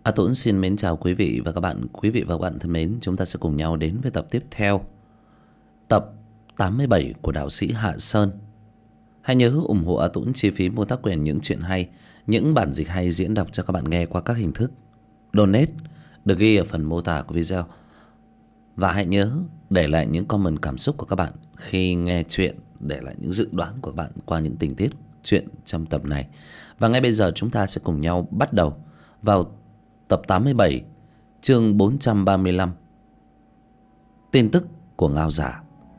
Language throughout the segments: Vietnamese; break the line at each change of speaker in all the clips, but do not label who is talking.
Tuấn xin mến chào quý vị và các bạn. Quý vị và các bạn thân mến, chúng ta sẽ cùng nhau đến với tập tiếp theo, tập 87 của đạo sĩ Hạ Sơn. Hãy nhớ ủng hộ Tuấn chi phí mua tác quyền những chuyện hay, những bản dịch hay diễn đọc cho các bạn nghe qua các hình thức donate được ghi ở phần mô tả của video. Và hãy nhớ để lại những comment cảm xúc của các bạn khi nghe chuyện, để lại những dự đoán của các bạn qua những tình tiết chuyện trong tập này. Và ngay bây giờ chúng ta sẽ cùng nhau bắt đầu vào tập 87, chương 435. Tin tức của Ngao Giả.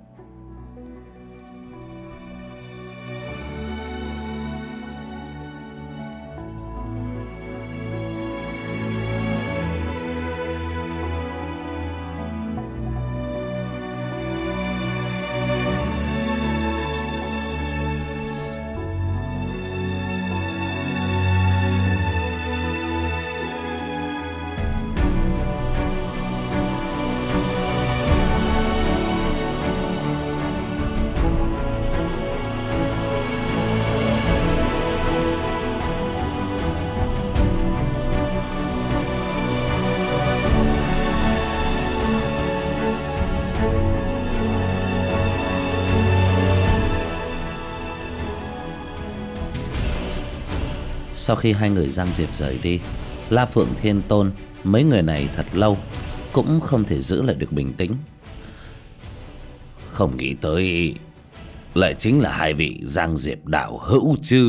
Sau khi hai người Giang Diệp rời đi, La Phượng, Thiên Tôn, mấy người này thật lâu cũng không thể giữ lại được bình tĩnh. Không nghĩ tới lại chính là hai vị Giang Diệp đạo hữu chứ.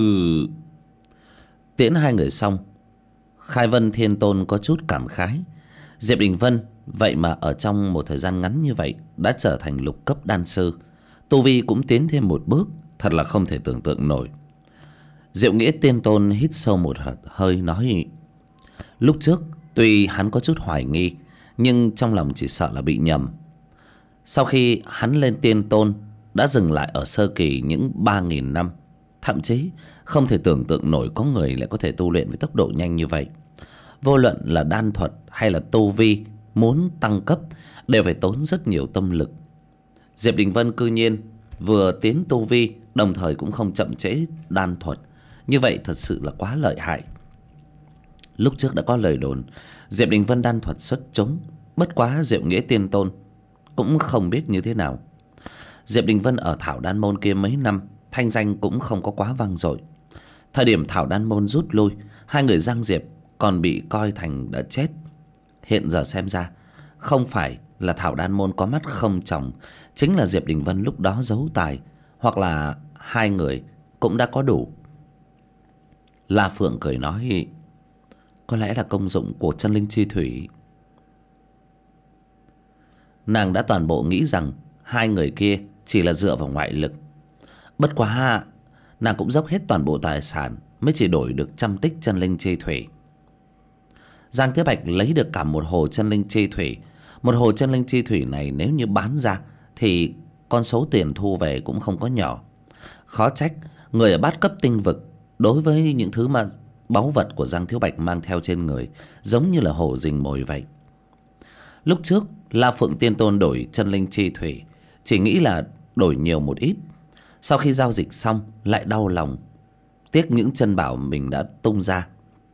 Tiễn hai người xong, Khai Vân, Thiên Tôn có chút cảm khái. Diệp Đình Vân vậy mà ở trong một thời gian ngắn như vậy đã trở thành lục cấp đan sư, tu vi cũng tiến thêm một bước, thật là không thể tưởng tượng nổi. Diệu Nghĩa Tiên Tôn hít sâu một hơi nói: lúc trước tuy hắn có chút hoài nghi, nhưng trong lòng chỉ sợ là bị nhầm. Sau khi hắn lên Tiên Tôn đã dừng lại ở sơ kỳ những 3.000 năm, thậm chí không thể tưởng tượng nổi có người lại có thể tu luyện với tốc độ nhanh như vậy. Vô luận là đan thuật hay là tu vi muốn tăng cấp đều phải tốn rất nhiều tâm lực. Diệp Đình Vân cư nhiên vừa tiến tu vi, đồng thời cũng không chậm trễ đan thuật, như vậy thật sự là quá lợi hại. Lúc trước đã có lời đồn Diệp Đình Vân đan thuật xuất chúng, bất quá Diệu Nghĩa Tiên Tôn cũng không biết như thế nào. Diệp Đình Vân ở Thảo Đan Môn kia mấy năm, thanh danh cũng không có quá vang dội. Thời điểm Thảo Đan Môn rút lui, hai người Giang Diệp còn bị coi thành đã chết. Hiện giờ xem ra, không phải là Thảo Đan Môn có mắt không tròng, chính là Diệp Đình Vân lúc đó giấu tài, hoặc là hai người cũng đã có đủ. La Phượng cười nói: có lẽ là công dụng của chân linh chi thủy. Nàng đã toàn bộ nghĩ rằng hai người kia chỉ là dựa vào ngoại lực. Bất quá nàng cũng dốc hết toàn bộ tài sản mới chỉ đổi được trăm tích chân linh chi thủy. Giang Thế Bạch lấy được cả một hồ chân linh chi thủy. Một hồ chân linh chi thủy này nếu như bán ra thì con số tiền thu về cũng không có nhỏ. Khó trách người ở bát cấp tinh vực đối với những thứ mà báu vật của Giang Thiếu Bạch mang theo trên người giống như là hổ rình mồi vậy. Lúc trước La Phượng Tiên Tôn đổi chân linh chi thủy chỉ nghĩ là đổi nhiều một ít, sau khi giao dịch xong lại đau lòng, tiếc những chân bảo mình đã tung ra.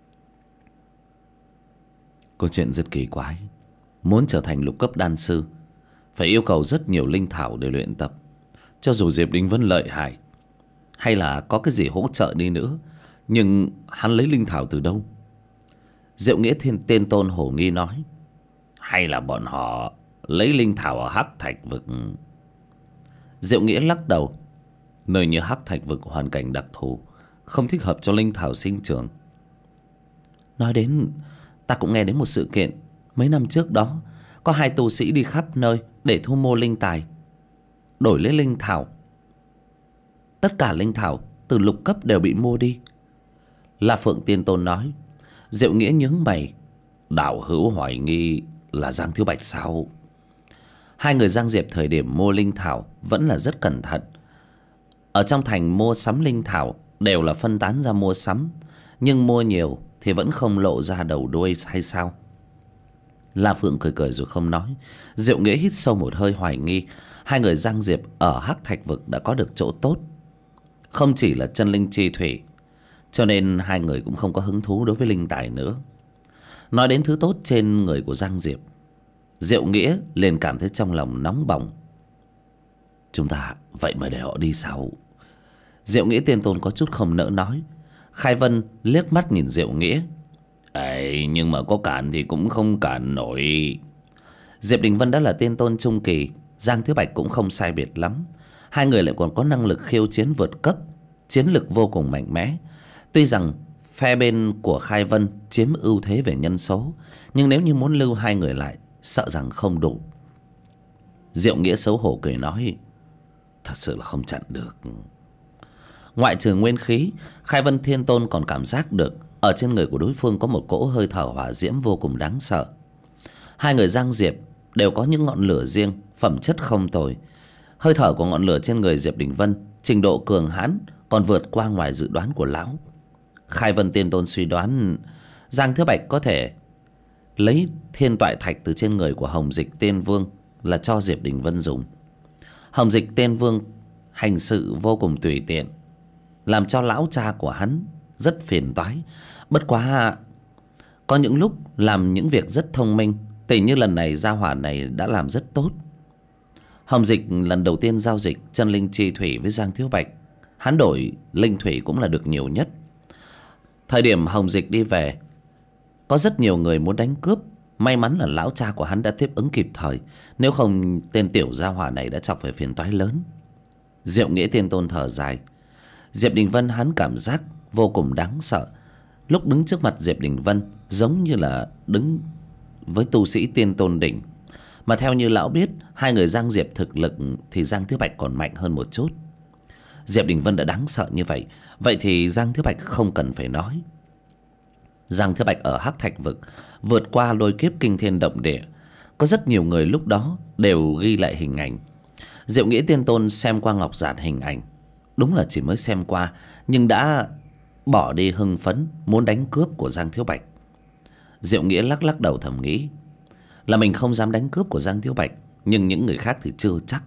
Câu chuyện rất kỳ quái. Muốn trở thành lục cấp đan sư phải yêu cầu rất nhiều linh thảo để luyện tập. Cho dù Diệp Đình Vân lợi hại hay là có cái gì hỗ trợ đi nữa, nhưng hắn lấy linh thảo từ đâu? Diệu Nghĩa Tiên Tôn hồ nghi nói: hay là bọn họ lấy linh thảo ở Hắc Thạch Vực? Diệu Nghĩa lắc đầu: nơi như Hắc Thạch Vực hoàn cảnh đặc thù, không thích hợp cho linh thảo sinh trưởng. Nói đến, ta cũng nghe đến một sự kiện. Mấy năm trước đó có hai tu sĩ đi khắp nơi để thu mua linh tài, đổi lấy linh thảo. Tất cả linh thảo từ lục cấp đều bị mua đi. La Phượng Tiên Tôn nói. Diệu Nghĩa nhướng mày: đạo hữu hoài nghi là Giang Thiếu Bạch sao? Hai người Giang Diệp thời điểm mua linh thảo vẫn là rất cẩn thận. Ở trong thành mua sắm linh thảo đều là phân tán ra mua sắm, nhưng mua nhiều thì vẫn không lộ ra đầu đuôi hay sao? La Phượng cười cười rồi không nói. Diệu Nghĩa hít sâu một hơi hoài nghi. Hai người Giang Diệp ở Hắc Thạch Vực đã có được chỗ tốt, không chỉ là chân linh chi thủy, cho nên hai người cũng không có hứng thú đối với linh tài nữa. Nói đến thứ tốt trên người của Giang Diệp, Diệu Nghĩa liền cảm thấy trong lòng nóng bỏng. Chúng ta vậy mà để họ đi sao? Diệu Nghĩa Tiên Tôn có chút không nỡ nói. Khai Vân liếc mắt nhìn Diệu Nghĩa. Ấy, nhưng mà có cản thì cũng không cản nổi. Diệp Đình Vân đã là tiên tôn trung kỳ, Giang Thiếu Bạch cũng không sai biệt lắm. Hai người lại còn có năng lực khiêu chiến vượt cấp, chiến lực vô cùng mạnh mẽ. Tuy rằng phe bên của Khai Vân chiếm ưu thế về nhân số, nhưng nếu như muốn lưu hai người lại, sợ rằng không đủ. Diệu Nghĩa xấu hổ cười nói, thật sự là không chặn được. Ngoại trừ nguyên khí, Khai Vân Thiên Tôn còn cảm giác được ở trên người của đối phương có một cỗ hơi thở hỏa diễm vô cùng đáng sợ. Hai người Giang Diệp đều có những ngọn lửa riêng, phẩm chất không tồi. Hơi thở của ngọn lửa trên người Diệp Đình Vân trình độ cường hãn còn vượt qua ngoài dự đoán của lão. Khai Vân Tiên Tôn suy đoán Giang Thiếu Bạch có thể lấy thiên toại thạch từ trên người của Hồng Dịch Tiên Vương là cho Diệp Đình Vân dùng. Hồng Dịch Tiên Vương hành sự vô cùng tùy tiện, làm cho lão cha của hắn rất phiền toái. Bất quá có những lúc làm những việc rất thông minh, tỉ như lần này gia hỏa này đã làm rất tốt. Hồng Dịch lần đầu tiên giao dịch chân linh chi thủy với Giang Thiếu Bạch, hắn đổi linh thủy cũng là được nhiều nhất. Thời điểm Hồng Dịch đi về, có rất nhiều người muốn đánh cướp. May mắn là lão cha của hắn đã tiếp ứng kịp thời, nếu không tên tiểu gia hỏa này đã chọc phải phiền toái lớn. Diệu Nghĩa Tiên Tôn thở dài. Diệp Đình Vân hắn cảm giác vô cùng đáng sợ. Lúc đứng trước mặt Diệp Đình Vân giống như là đứng với tu sĩ tiên tôn đỉnh. Mà theo như lão biết, hai người Giang Diệp thực lực thì Giang Thiếu Bạch còn mạnh hơn một chút. Diệp Đình Vân đã đáng sợ như vậy, vậy thì Giang Thiếu Bạch không cần phải nói. Giang Thiếu Bạch ở Hắc Thạch Vực vượt qua lôi kiếp kinh thiên động địa, có rất nhiều người lúc đó đều ghi lại hình ảnh. Diệu Nghĩa Tiên Tôn xem qua ngọc giản hình ảnh, đúng là chỉ mới xem qua nhưng đã bỏ đi hưng phấn muốn đánh cướp của Giang Thiếu Bạch. Diệu Nghĩa lắc lắc đầu thầm nghĩ là mình không dám đánh cướp của Giang Thiếu Bạch, nhưng những người khác thì chưa chắc.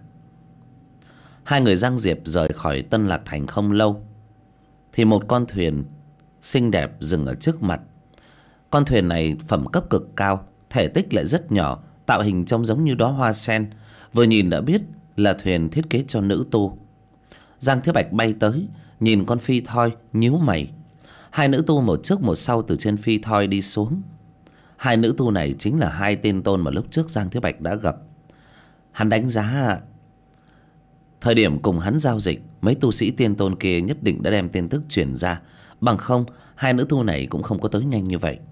Hai người Giang Diệp rời khỏi Tân Lạc Thành không lâu thì một con thuyền xinh đẹp dừng ở trước mặt. Con thuyền này phẩm cấp cực cao, thể tích lại rất nhỏ, tạo hình trông giống như đóa hoa sen, vừa nhìn đã biết là thuyền thiết kế cho nữ tu. Giang Thiếu Bạch bay tới, nhìn con phi thoi nhíu mày. Hai nữ tu một trước một sau từ trên phi thoi đi xuống. Hai nữ tu này chính là hai tiên tôn mà lúc trước Giang Thiếu Bạch đã gặp. Hắn đánh giá thời điểm cùng hắn giao dịch, mấy tu sĩ tiên tôn kia nhất định đã đem tin tức truyền ra, bằng không hai nữ tu này cũng không có tới nhanh như vậy.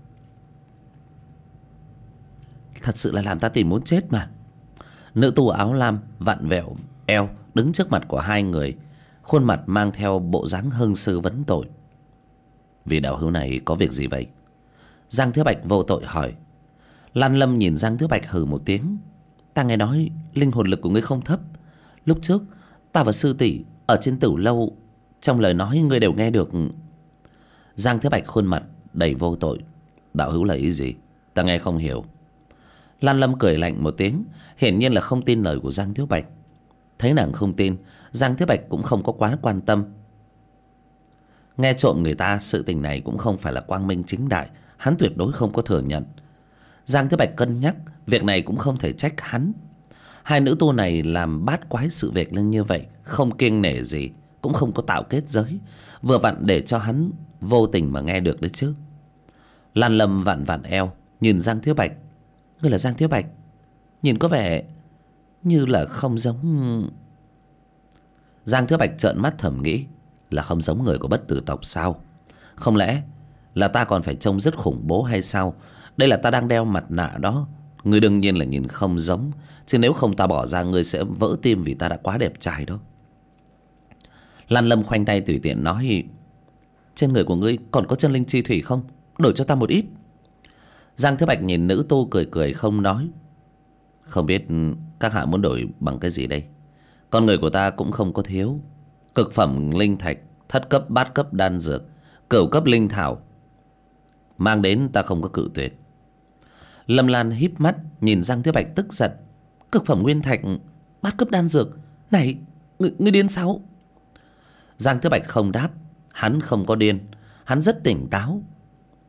Thật sự là làm ta tìm muốn chết mà. Nữ tu áo lam vặn vẹo eo đứng trước mặt của hai người, khuôn mặt mang theo bộ dáng hưng sư vấn tội. Vì đạo hữu này có việc gì vậy? Giang Thiếu Bạch vô tội hỏi. Lan Lâm nhìn Giang Thiếu Bạch hừ một tiếng. Ta nghe nói linh hồn lực của ngươi không thấp. Lúc trước ta và sư tỷ ở trên Tửu Lâu, trong lời nói ngươi đều nghe được. Giang Thiếu Bạch khuôn mặt đầy vô tội. Đạo hữu là ý gì? Ta nghe không hiểu. Lan Lâm cười lạnh một tiếng, hiển nhiên là không tin lời của Giang Thiếu Bạch. Thấy nàng không tin, Giang Thiếu Bạch cũng không có quá quan tâm. Nghe trộm người ta, sự tình này cũng không phải là quang minh chính đại, hắn tuyệt đối không có thừa nhận. Giang Thiếu Bạch cân nhắc, việc này cũng không thể trách hắn. Hai nữ tu này làm bát quái sự việc lên như vậy, không kiêng nể gì, cũng không có tạo kết giới, vừa vặn để cho hắn vô tình mà nghe được đấy chứ. Lan Lâm vặn vặn eo, nhìn Giang Thiếu Bạch. Ngươi là Giang Thiếu Bạch? Nhìn có vẻ như là không giống. Giang Thiếu Bạch trợn mắt thầm nghĩ, là không giống người của Bất Tử tộc sao? Không lẽ là ta còn phải trông rất khủng bố hay sao? Đây là ta đang đeo mặt nạ đó. Ngươi đương nhiên là nhìn không giống, chứ nếu không ta bỏ ra ngươi sẽ vỡ tim vì ta đã quá đẹp trai đó. Lan Lâm khoanh tay tùy tiện nói, trên người của ngươi còn có chân linh chi thủy không? Đổi cho ta một ít. Giang Thiếu Bạch nhìn nữ tu cười cười không nói. Không biết các hạ muốn đổi bằng cái gì đây? Con người của ta cũng không có thiếu. Cực phẩm linh thạch, thất cấp bát cấp đan dược, cửu cấp linh thảo, mang đến ta không có cự tuyệt. Lâm Lan híp mắt nhìn Giang Thiếu Bạch tức giận. Cực phẩm nguyên thạch, bát cấp đan dược, này ngươi điên sao? Giang Thiếu Bạch không đáp. Hắn không có điên, hắn rất tỉnh táo.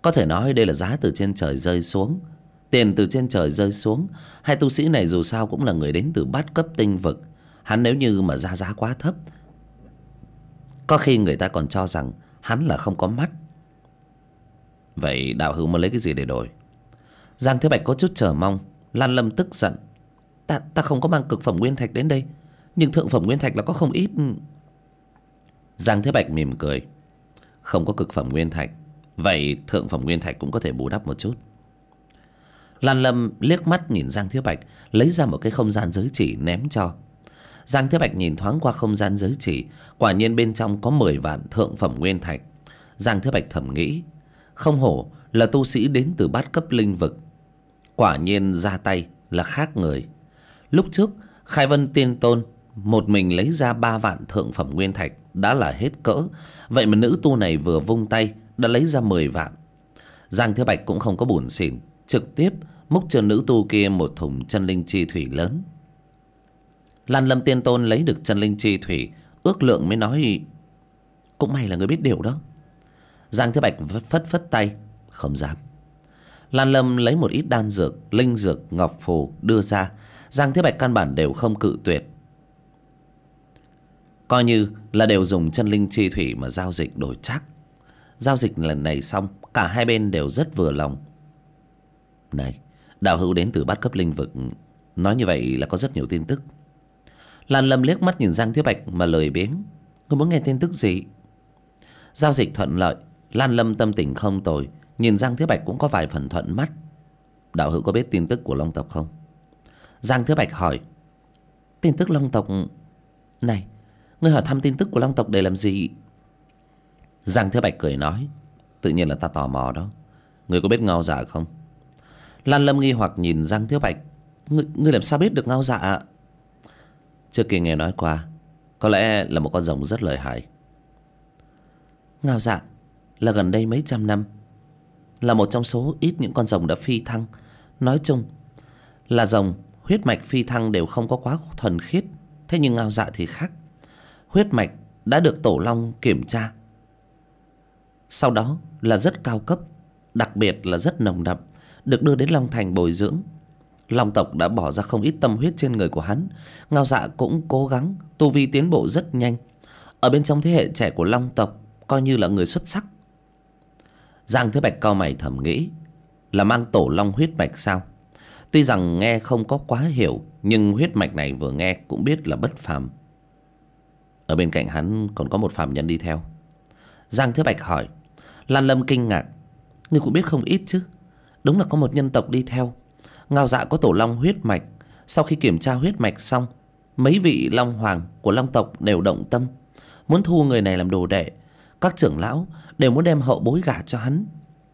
Có thể nói đây là giá từ trên trời rơi xuống, tiền từ trên trời rơi xuống. Hai tu sĩ này dù sao cũng là người đến từ bát cấp tinh vực. Hắn nếu như mà ra giá quá thấp, có khi người ta còn cho rằng hắn là không có mắt. Vậy đạo hữu muốn lấy cái gì để đổi? Giang Thế Bạch có chút chờ mong. Lan Lâm tức giận. Ta không có mang cực phẩm nguyên thạch đến đây, nhưng thượng phẩm nguyên thạch là có không ít. Giang Thế Bạch mỉm cười. Không có cực phẩm nguyên thạch, vậy thượng phẩm nguyên thạch cũng có thể bù đắp một chút. Lan Lâm liếc mắt nhìn Giang Thế Bạch, lấy ra một cái không gian giới chỉ ném cho. Giang Thế Bạch nhìn thoáng qua không gian giới chỉ, quả nhiên bên trong có 10 vạn thượng phẩm nguyên thạch. Giang Thế Bạch thầm nghĩ, không hổ là tu sĩ đến từ bát cấp linh vực, quả nhiên ra tay là khác người. Lúc trước Khai Vân Tiên Tôn một mình lấy ra 3 vạn thượng phẩm nguyên thạch đã là hết cỡ, vậy mà nữ tu này vừa vung tay đã lấy ra 10 vạn. Giang Thế Bạch cũng không có buồn xỉn, trực tiếp múc cho nữ tu kia một thùng chân linh chi thủy lớn. Lan Lâm Tiên Tôn lấy được chân linh chi thủy, ước lượng mới nói, cũng may là người biết điều đó. Giang Thế Bạch phất phất tay, không dám. Lan Lâm lấy một ít đan dược, linh dược, ngọc phù đưa ra. Giang Thế Bạch căn bản đều không cự tuyệt, coi như là đều dùng chân linh chi thủy mà giao dịch đổi chắc. Giao dịch lần này xong, cả hai bên đều rất vừa lòng. Này, đạo hữu đến từ bát cấp linh vực, nói như vậy là có rất nhiều tin tức. Lan Lâm liếc mắt nhìn Giang Thế Bạch mà lười biếng. Ngươi muốn nghe tin tức gì? Giao dịch thuận lợi, Lan Lâm tâm tình không tồi, nhìn Giang Thế Bạch cũng có vài phần thuận mắt. Đạo hữu có biết tin tức của Long tộc không? Giang Thế Bạch hỏi. Tin tức Long tộc? Này, ngươi hỏi thăm tin tức của Long tộc để làm gì? Giang Thế Bạch cười nói, tự nhiên là ta tò mò đó. Ngươi có biết Ngao Dạ không? Lan Lâm nghi hoặc nhìn Giang Thế Bạch. Ngươi làm sao biết được Ngao Dạ? Trước kia nghe nói qua, có lẽ là một con rồng rất lợi hại. Ngao Dạ là gần đây mấy trăm năm là một trong số ít những con rồng đã phi thăng. Nói chung là rồng huyết mạch phi thăng đều không có quá thuần khiết, thế nhưng Ngao Dạ thì khác. Huyết mạch đã được Tổ Long kiểm tra, sau đó là rất cao cấp, đặc biệt là rất nồng đậm, được đưa đến Long Thành bồi dưỡng. Long tộc đã bỏ ra không ít tâm huyết trên người của hắn. Ngao Dạ cũng cố gắng, tu vi tiến bộ rất nhanh, ở bên trong thế hệ trẻ của Long tộc coi như là người xuất sắc. Giang Thế Bạch cau mày thầm nghĩ, là mang Tổ Long huyết mạch sao? Tuy rằng nghe không có quá hiểu, nhưng huyết mạch này vừa nghe cũng biết là bất phàm. Ở bên cạnh hắn còn có một phàm nhân đi theo. Giang Thế Bạch hỏi. Lan Lâm kinh ngạc. Ngươi cũng biết không ít chứ. Đúng là có một nhân tộc đi theo. Ngao Dạ có Tổ Long huyết mạch. Sau khi kiểm tra huyết mạch xong, mấy vị Long Hoàng của Long tộc đều động tâm, muốn thu người này làm đồ đệ. Các trưởng lão đều muốn đem hậu bối gả cho hắn.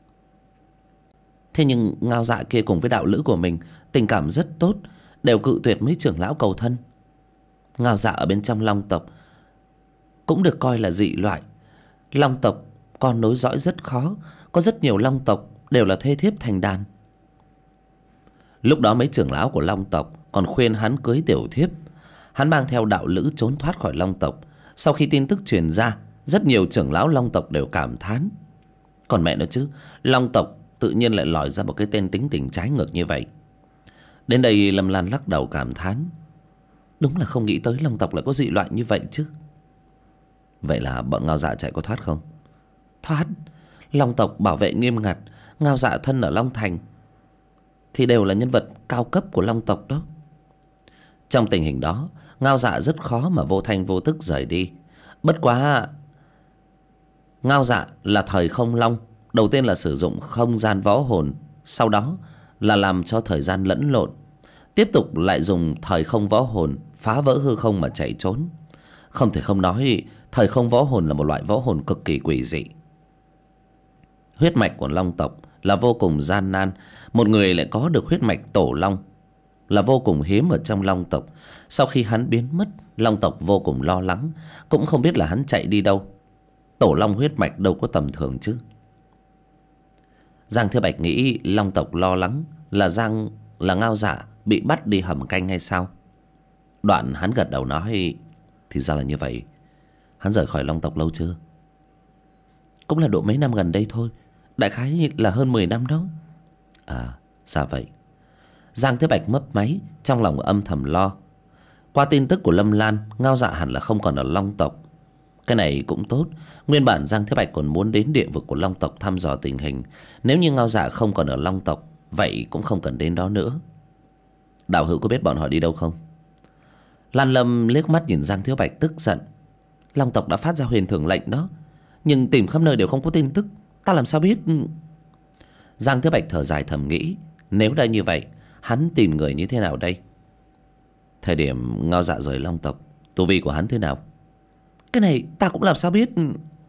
Thế nhưng Ngao Dạ kia cùng với đạo lữ của mình tình cảm rất tốt, đều cự tuyệt mấy trưởng lão cầu thân. Ngao Dạ ở bên trong Long tộc cũng được coi là dị loại. Long tộc con nối dõi rất khó, có rất nhiều Long tộc đều là thê thiếp thành đàn. Lúc đó mấy trưởng lão của Long tộc còn khuyên hắn cưới tiểu thiếp. Hắn mang theo đạo lữ trốn thoát khỏi Long tộc. Sau khi tin tức truyền ra, rất nhiều trưởng lão Long tộc đều cảm thán. Còn mẹ nó chứ, Long tộc tự nhiên lại lòi ra một cái tên tính tình trái ngược như vậy. Đến đây Lâm Lan lắc đầu cảm thán. Đúng là không nghĩ tới Long tộc lại có dị loại như vậy chứ. Vậy là bọn Ngao Dạ chạy có thoát không? Thoát. Long tộc bảo vệ nghiêm ngặt. Ngao Dạ thân ở Long Thành thì đều là nhân vật cao cấp của Long tộc đó. Trong tình hình đó, Ngao Dạ rất khó mà vô thanh vô tức rời đi. Bất quá Ngao Dạ là thời không long, đầu tiên là sử dụng không gian võ hồn, sau đó là làm cho thời gian lẫn lộn, tiếp tục lại dùng thời không võ hồn phá vỡ hư không mà chạy trốn. Không thể không nói, thời không võ hồn là một loại võ hồn cực kỳ quỷ dị. Huyết mạch của Long tộc là vô cùng gian nan. Một người lại có được huyết mạch Tổ Long là vô cùng hiếm ở trong Long tộc. Sau khi hắn biến mất, Long tộc vô cùng lo lắng, cũng không biết là hắn chạy đi đâu. Tổ Long huyết mạch đâu có tầm thường chứ. Giang Thế Bạch nghĩ Long tộc lo lắng là Ngao Dạ bị bắt đi hầm canh hay sao. Đoạn hắn gật đầu nói, thì ra là như vậy. Hắn rời khỏi Long tộc lâu chưa? Cũng là độ mấy năm gần đây thôi. đại khái là hơn 10 năm đó. À, dạ vậy. Giang Thế Bạch mấp máy, trong lòng âm thầm lo. Qua tin tức của Lâm Lan, Ngao Dạ hẳn là không còn ở Long tộc. Cái này cũng tốt. Nguyên bản Giang Thế Bạch còn muốn đến địa vực của Long tộc thăm dò tình hình. Nếu như Ngao Dạ không còn ở Long tộc, vậy cũng không cần đến đó nữa. Đạo hữu có biết bọn họ đi đâu không? Lan Lâm liếc mắt nhìn Giang Thiếu Bạch tức giận. Long tộc đã phát ra huyền thưởng lệnh đó, nhưng tìm khắp nơi đều không có tin tức, ta làm sao biết? Giang Thiếu Bạch thở dài thầm nghĩ, nếu đã như vậy, hắn tìm người như thế nào đây? Thời điểm Ngao Dạ rời Long tộc, tu vi của hắn thế nào? Cái này ta cũng làm sao biết?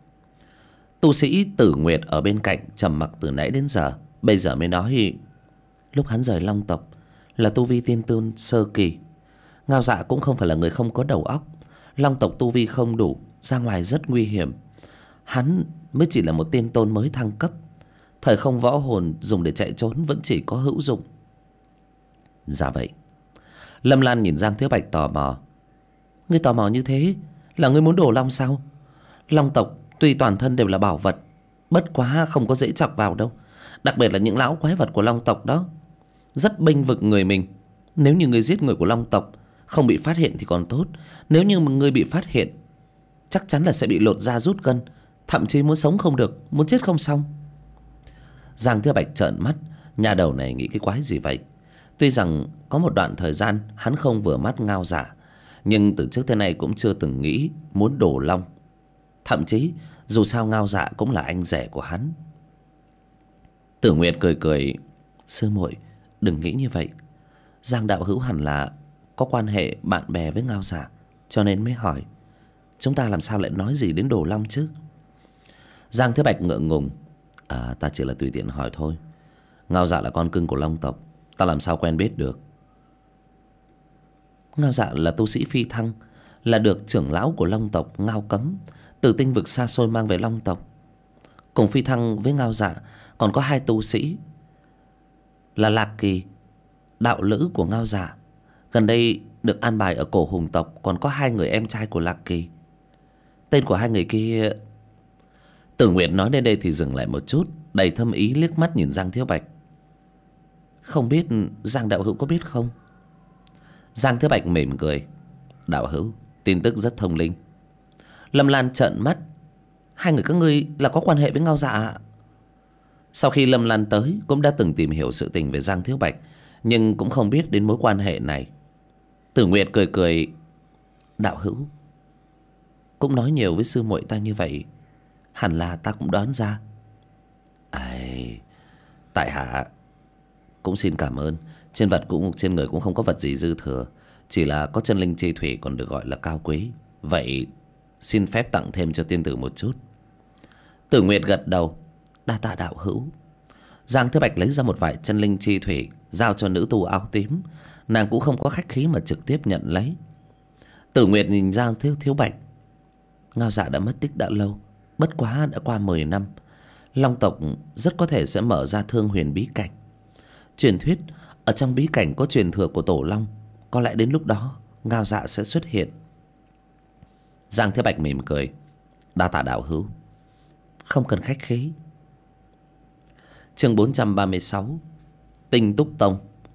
Tu sĩ Tử Nguyệt ở bên cạnh trầm mặc từ nãy đến giờ, bây giờ mới nói. Lúc hắn rời Long tộc là tu vi tiên tôn sơ kỳ. Ngao Dạ cũng không phải là người không có đầu óc. Long tộc tu vi không đủ, ra ngoài rất nguy hiểm. Hắn mới chỉ là một tiên tôn mới thăng cấp. Thời không võ hồn dùng để chạy trốn vẫn chỉ có hữu dụng. Dạ vậy. Lâm Lan nhìn Giang Thiếu Bạch tò mò. Ngươi tò mò như thế là ngươi muốn đổ Long sao? Long tộc tuy toàn thân đều là bảo vật, bất quá không có dễ chọc vào đâu. Đặc biệt là những lão quái vật của Long tộc đó, rất bênh vực người mình. Nếu như ngươi giết người của Long tộc không bị phát hiện thì còn tốt. Nếu như mà ngươi bị phát hiện, chắc chắn là sẽ bị lột da rút gân, thậm chí muốn sống không được, muốn chết không xong. Giang Thiếu Bạch trợn mắt, nhà đầu này nghĩ cái quái gì vậy? Tuy rằng có một đoạn thời gian hắn không vừa mắt Ngao Dạ, nhưng từ trước tới nay cũng chưa từng nghĩ muốn đổ Long. Thậm chí dù sao Ngao Dạ cũng là anh rể của hắn. Tử Nguyệt cười cười. Sư muội đừng nghĩ như vậy. Giang đạo hữu hẳn là có quan hệ bạn bè với Ngao Dạ, cho nên mới hỏi. Chúng ta làm sao lại nói gì đến đổ Long chứ? Giang Thế Bạch ngượng ngùng. À, ta chỉ là tùy tiện hỏi thôi. Ngao Dạ là con cưng của Long tộc, ta làm sao quen biết được? Ngao Dạ là tu sĩ phi thăng, là được trưởng lão của Long tộc Ngao Cấm từ tinh vực xa xôi mang về Long tộc. Cùng phi thăng với Ngao Dạ còn có hai tu sĩ là Lạc Kỳ, đạo lữ của Ngao Dạ. Gần đây được an bài ở Cổ Hùng tộc còn có hai người em trai của Lạc Kỳ. Tên của hai người kia... Tử Nguyệt nói đến đây thì dừng lại một chút, đầy thâm ý liếc mắt nhìn Giang Thiếu Bạch. Không biết Giang đạo hữu có biết không? Giang Thiếu Bạch mỉm cười. Đạo hữu tin tức rất thông linh. Lâm Lan trợn mắt. Hai người các ngươi là có quan hệ với Ngao Dạ ạ? Sau khi Lâm Lan tới cũng đã từng tìm hiểu sự tình về Giang Thiếu Bạch, nhưng cũng không biết đến mối quan hệ này. Tử Nguyệt cười cười. Đạo hữu cũng nói nhiều với sư muội ta như vậy, hẳn là ta cũng đoán ra. Ai, tại hạ cũng xin cảm ơn. Trên người cũng không có vật gì dư thừa, chỉ là có chân linh chi thủy còn được gọi là cao quý. Vậy xin phép tặng thêm cho tiên tử một chút. Tử Nguyệt gật đầu. Đa tạ đạo hữu. Giang Thế Bạch lấy ra một vài chân linh chi thủy giao cho nữ tu áo tím. Nàng cũng không có khách khí mà trực tiếp nhận lấy. Tử Nguyệt nhìn Giang Thiếu Bạch. Ngao Dạ đã mất tích đã lâu, bất quá đã qua 10 năm. Long tộc rất có thể sẽ mở ra Thương Huyền bí cảnh. Truyền thuyết ở trong bí cảnh có truyền thừa của Tổ Long, có lẽ đến lúc đó Ngao Dạ sẽ xuất hiện. Giang Thế Bạch mỉm cười. Đa tạ đạo hữu. Không cần khách khí. Chương 436. Tinh Túc Tông.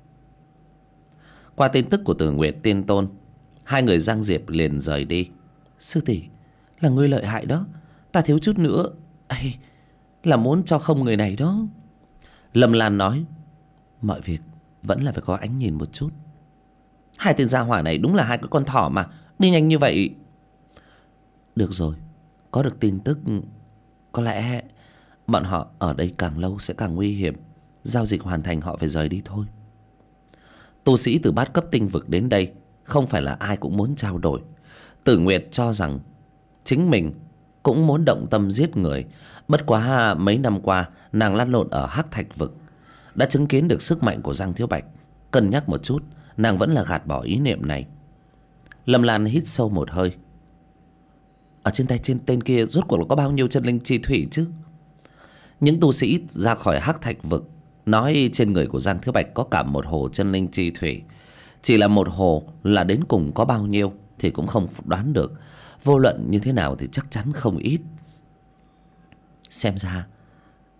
Qua tin tức của Tử Nguyệt tiên tôn, hai người Giang Diệp liền rời đi. Sư tỷ, là ngươi lợi hại đó. Ta thiếu chút nữa là muốn cho không người này đó. Lâm Lan nói. Mọi việc vẫn là phải có ánh nhìn một chút. Hai tên gia hỏa này đúng là hai cái con thỏ mà, đi nhanh như vậy. Được rồi, có được tin tức, có lẽ bọn họ ở đây càng lâu sẽ càng nguy hiểm. Giao dịch hoàn thành họ phải rời đi thôi. Tu sĩ từ bát cấp tinh vực đến đây không phải là ai cũng muốn trao đổi. Tử Nguyệt cho rằng chính mình cũng muốn động tâm giết người. Bất quá mấy năm qua nàng lăn lộn ở Hắc Thạch vực, đã chứng kiến được sức mạnh của Giang Thiếu Bạch. Cân nhắc một chút, nàng vẫn là gạt bỏ ý niệm này. Lâm Lan hít sâu một hơi. Ở trên tay trên tên kia rốt cuộc là có bao nhiêu chân linh chi thủy chứ? Những tu sĩ ra khỏi Hắc Thạch vực nói trên người của Giang Thiếu Bạch có cả một hồ chân linh chi thủy. Chỉ là một hồ là đến cùng có bao nhiêu thì cũng không đoán được. Vô luận như thế nào thì chắc chắn không ít. Xem ra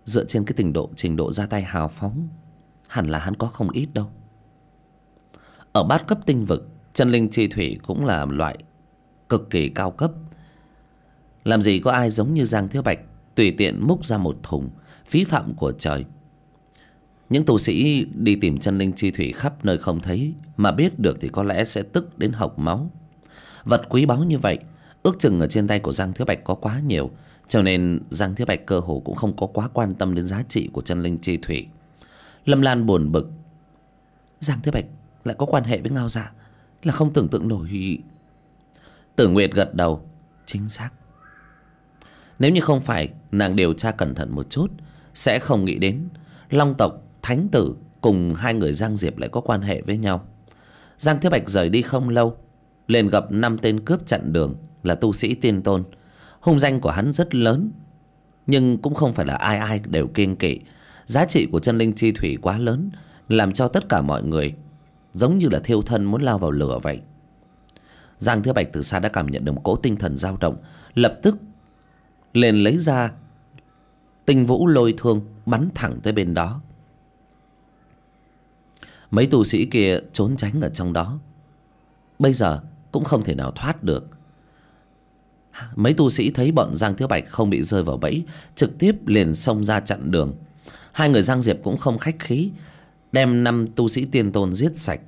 dựa trên cái trình độ ra tay hào phóng, hẳn là hắn có không ít đâu. Ở bát cấp tinh vực, chân linh chi thủy cũng là loại cực kỳ cao cấp. Làm gì có ai giống như Giang Thiếu Bạch tùy tiện múc ra một thùng, phí phạm của trời. Những tu sĩ đi tìm chân linh chi thủy khắp nơi không thấy, mà biết được thì có lẽ sẽ tức đến hộc máu. Vật quý báu như vậy, ước chừng ở trên tay của Giang Thiếu Bạch có quá nhiều, cho nên Giang Thiếu Bạch cơ hồ cũng không có quá quan tâm đến giá trị của chân linh chi thủy. Lâm Lan buồn bực. Giang Thiếu Bạch lại có quan hệ với Ngao Dạ, là không tưởng tượng nổi. Tử Nguyệt gật đầu. Chính xác. Nếu như không phải nàng điều tra cẩn thận một chút, sẽ không nghĩ đến Long tộc Thánh Tử cùng hai người Giang Diệp lại có quan hệ với nhau. Giang Thiếu Bạch rời đi không lâu, liền gặp 5 tên cướp chặn đường, là tu sĩ tiên tôn. Hung danh của hắn rất lớn, nhưng cũng không phải là ai ai đều kiêng kỵ. Giá trị của chân linh chi thủy quá lớn, làm cho tất cả mọi người giống như là thiêu thân muốn lao vào lửa vậy. Giang Thiếu Bạch từ xa đã cảm nhận được một cỗ tinh thần dao động, lập tức liền lấy ra tinh vũ lôi thương bắn thẳng tới bên đó. Mấy tu sĩ kia trốn tránh ở trong đó, bây giờ cũng không thể nào thoát được. Mấy tu sĩ thấy bọn Giang Thiếu Bạch không bị rơi vào bẫy, trực tiếp liền xông ra chặn đường. Hai người Giang Diệp cũng không khách khí, đem 5 tu sĩ tiên tôn giết sạch.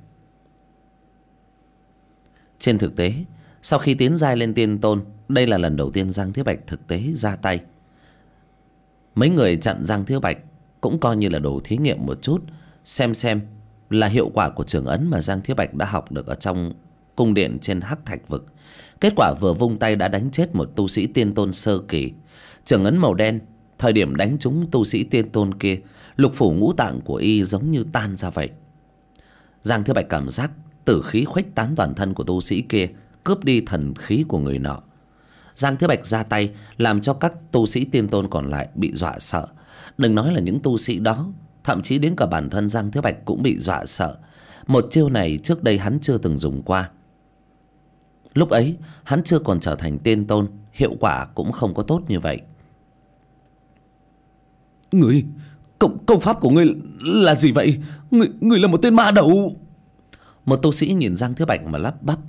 Trên thực tế, sau khi tiến giai lên tiên tôn, đây là lần đầu tiên Giang Thiếu Bạch thực tế ra tay. Mấy người chặn Giang Thiếu Bạch cũng coi như là đồ thí nghiệm một chút, xem là hiệu quả của trường ấn mà Giang Thiếu Bạch đã học được ở trong cung điện trên Hắc Thạch vực. Kết quả vừa vung tay đã đánh chết một tu sĩ tiên tôn sơ kỳ. Trường ấn màu đen, thời điểm đánh trúng tu sĩ tiên tôn kia, lục phủ ngũ tạng của y giống như tan ra vậy. Giang Thiếu Bạch cảm giác tử khí khuếch tán toàn thân của tu sĩ kia, cướp đi thần khí của người nọ. Giang Thiếu Bạch ra tay làm cho các tu sĩ tiên tôn còn lại bị dọa sợ. Đừng nói là những tu sĩ đó, thậm chí đến cả bản thân Giang Thiếu Bạch cũng bị dọa sợ. Một chiêu này trước đây hắn chưa từng dùng qua. Lúc ấy hắn chưa còn trở thành tiên tôn, hiệu quả cũng không có tốt như vậy.
Người, công pháp của ngươi là gì vậy? Ngươi là một tên ma đầu.
Một tu sĩ nhìn Giang Thiếu Bạch mà lắp bắp.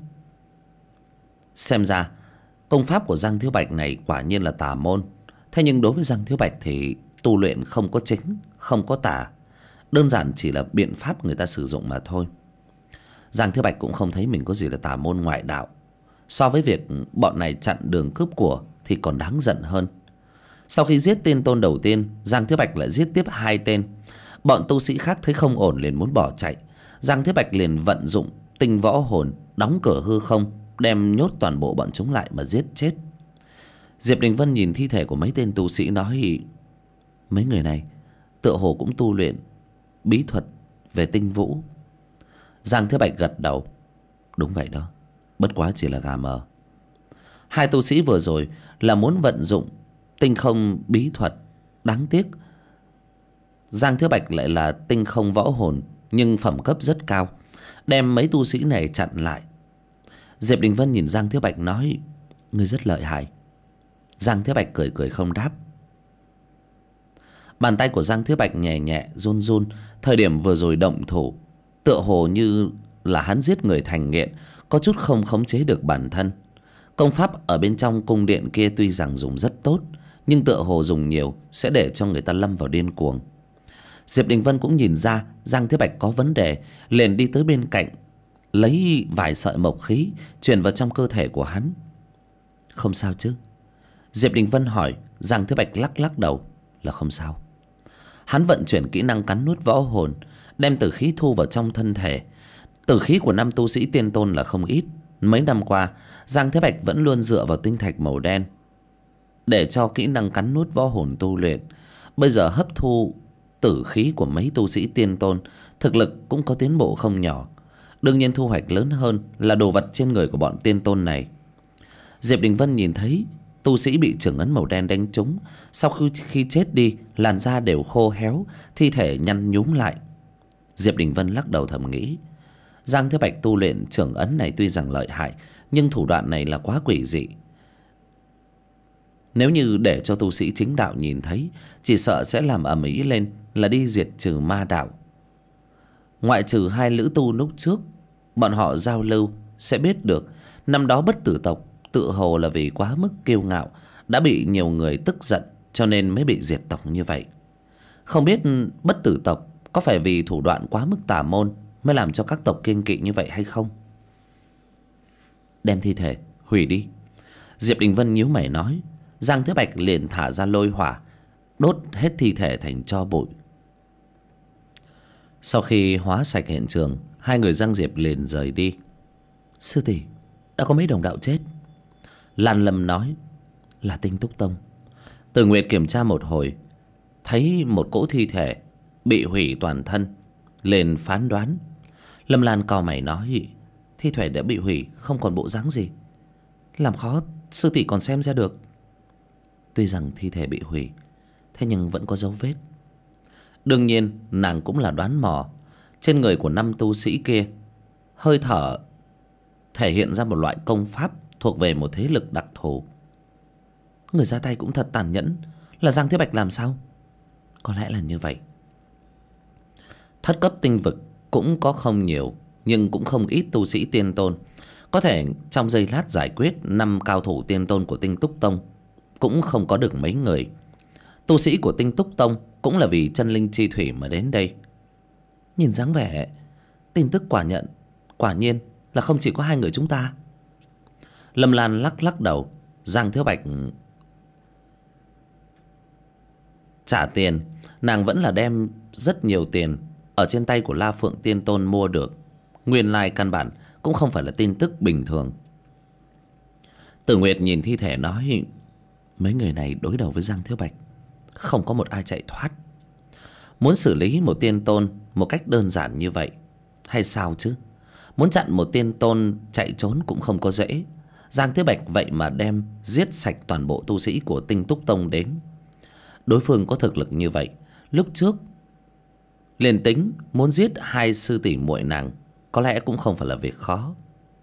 Xem ra công pháp của Giang Thiếu Bạch này quả nhiên là tà môn. Thế nhưng đối với Giang Thiếu Bạch thì tu luyện không có chính, không có tà, đơn giản chỉ là biện pháp người ta sử dụng mà thôi. Giang Thiếu Bạch cũng không thấy mình có gì là tà môn ngoại đạo. So với việc bọn này chặn đường cướp của thì còn đáng giận hơn. Sau khi giết tiên tôn đầu tiên, Giang Thiếu Bạch lại giết tiếp 2 tên. Bọn tu sĩ khác thấy không ổn liền muốn bỏ chạy. Giang Thiếu Bạch liền vận dụng tinh võ hồn, đóng cửa hư không, đem nhốt toàn bộ bọn chúng lại mà giết chết. Diệp Đình Vân nhìn thi thể của mấy tên tu sĩ nói: mấy người này tựa hồ cũng tu luyện bí thuật về tinh vũ. Giang Thiếu Bạch gật đầu. Đúng vậy đó, bất quá chỉ là gà mờ. 2 tu sĩ vừa rồi là muốn vận dụng tinh không bí thuật, đáng tiếc Giang Thiếu Bạch lại là tinh không võ hồn, nhưng phẩm cấp rất cao, đem mấy tu sĩ này chặn lại. Diệp Đình Vân nhìn Giang Thiếu Bạch nói: ngươi rất lợi hại. Giang Thiếu Bạch cười cười không đáp. Bàn tay của Giang Thiếu Bạch nhẹ nhẹ run run. Thời điểm vừa rồi động thủ, tựa hồ như là hắn giết người thành nghiện, có chút không khống chế được bản thân. Công pháp ở bên trong cung điện kia tuy rằng dùng rất tốt, nhưng tựa hồ dùng nhiều sẽ để cho người ta lâm vào điên cuồng. Diệp Đình Vân cũng nhìn ra Giang Thiếu Bạch có vấn đề, liền đi tới bên cạnh, lấy vài sợi mộc khí truyền vào trong cơ thể của hắn. Không sao chứ? Diệp Đình Vân hỏi. Giang Thiếu Bạch lắc lắc đầu là không sao. Hắn vận chuyển kỹ năng cắn nuốt võ hồn, đem tử khí thu vào trong thân thể. Tử khí của 5 tu sĩ tiên tôn là không ít. Mấy năm qua Giang Thiếu Bạch vẫn luôn dựa vào tinh thạch màu đen để cho kỹ năng cắn nuốt võ hồn tu luyện. Bây giờ hấp thu tử khí của mấy tu sĩ tiên tôn, thực lực cũng có tiến bộ không nhỏ. Đương nhiên thu hoạch lớn hơn là đồ vật trên người của bọn tiên tôn này. Diệp Đình Vân nhìn thấy tu sĩ bị chưởng ấn màu đen đánh trúng, sau khi chết đi, làn da đều khô héo, thi thể nhăn nhúm lại. Diệp Đình Vân lắc đầu thầm nghĩ, Giang Thiếu Bạch tu luyện chưởng ấn này tuy rằng lợi hại, nhưng thủ đoạn này là quá quỷ dị. Nếu như để cho tu sĩ chính đạo nhìn thấy, chỉ sợ sẽ làm ầm ĩ lên là đi diệt trừ ma đạo. Ngoại trừ hai lữ tu lúc trước, bọn họ giao lưu sẽ biết được năm đó Bất Tử tộc tự hồ là vì quá mức kiêu ngạo, đã bị nhiều người tức giận cho nên mới bị diệt tộc như vậy. Không biết Bất Tử tộc có phải vì thủ đoạn quá mức tà môn mới làm cho các tộc kiêng kỵ như vậy hay không? Đem thi thể hủy đi. Diệp Đình Vân nhíu mày nói. Giang Thế Bạch liền thả ra lôi hỏa, đốt hết thi thể thành tro bụi. Sau khi hóa sạch hiện trường, hai người Giang Diệp liền rời đi. Sư tỷ, đã có mấy đồng đạo chết. Lan Lâm nói. Là Tinh Túc Tông. Từ Nguyệt kiểm tra một hồi, thấy một cỗ thi thể bị hủy toàn thân, liền phán đoán. Lâm Lan cau mày nói. Thi thể đã bị hủy, không còn bộ dáng gì, làm khó sư tỷ còn xem ra được. Tuy rằng thi thể bị hủy, thế nhưng vẫn có dấu vết. Đương nhiên nàng cũng là đoán mò. Trên người của 5 tu sĩ kia, hơi thở thể hiện ra một loại công pháp thuộc về một thế lực đặc thù. Người ra tay cũng thật tàn nhẫn. Là Giang Thế Bạch làm sao? Có lẽ là như vậy. Thất cấp tinh vực cũng có không nhiều, nhưng cũng không ít tu sĩ tiên tôn. Có thể trong giây lát giải quyết 5 cao thủ tiên tôn của Tinh Túc Tông cũng không có được mấy người. Tu sĩ của Tinh Túc Tông cũng là vì chân linh chi thủy mà đến đây. Nhìn dáng vẻ, tin tức quả nhiên là không chỉ có hai người chúng ta. Lâm Lan lắc lắc đầu. Giang Thiếu Bạch trả tiền, nàng vẫn là đem rất nhiều tiền ở trên tay của La Phượng Tiên Tôn mua được. Nguyên lai căn bản cũng không phải là tin tức bình thường. Tử Nguyệt nhìn thi thể nói. Mấy người này đối đầu với Giang Thiếu Bạch, không có một ai chạy thoát. Muốn xử lý một tiên tôn một cách đơn giản như vậy hay sao chứ? Muốn chặn một tiên tôn chạy trốn cũng không có dễ. Giang Thiếu Bạch vậy mà đem giết sạch toàn bộ tu sĩ của Tinh Túc Tông đến. Đối phương có thực lực như vậy, lúc trước liền tính muốn giết hai sư tỷ muội nàng có lẽ cũng không phải là việc khó.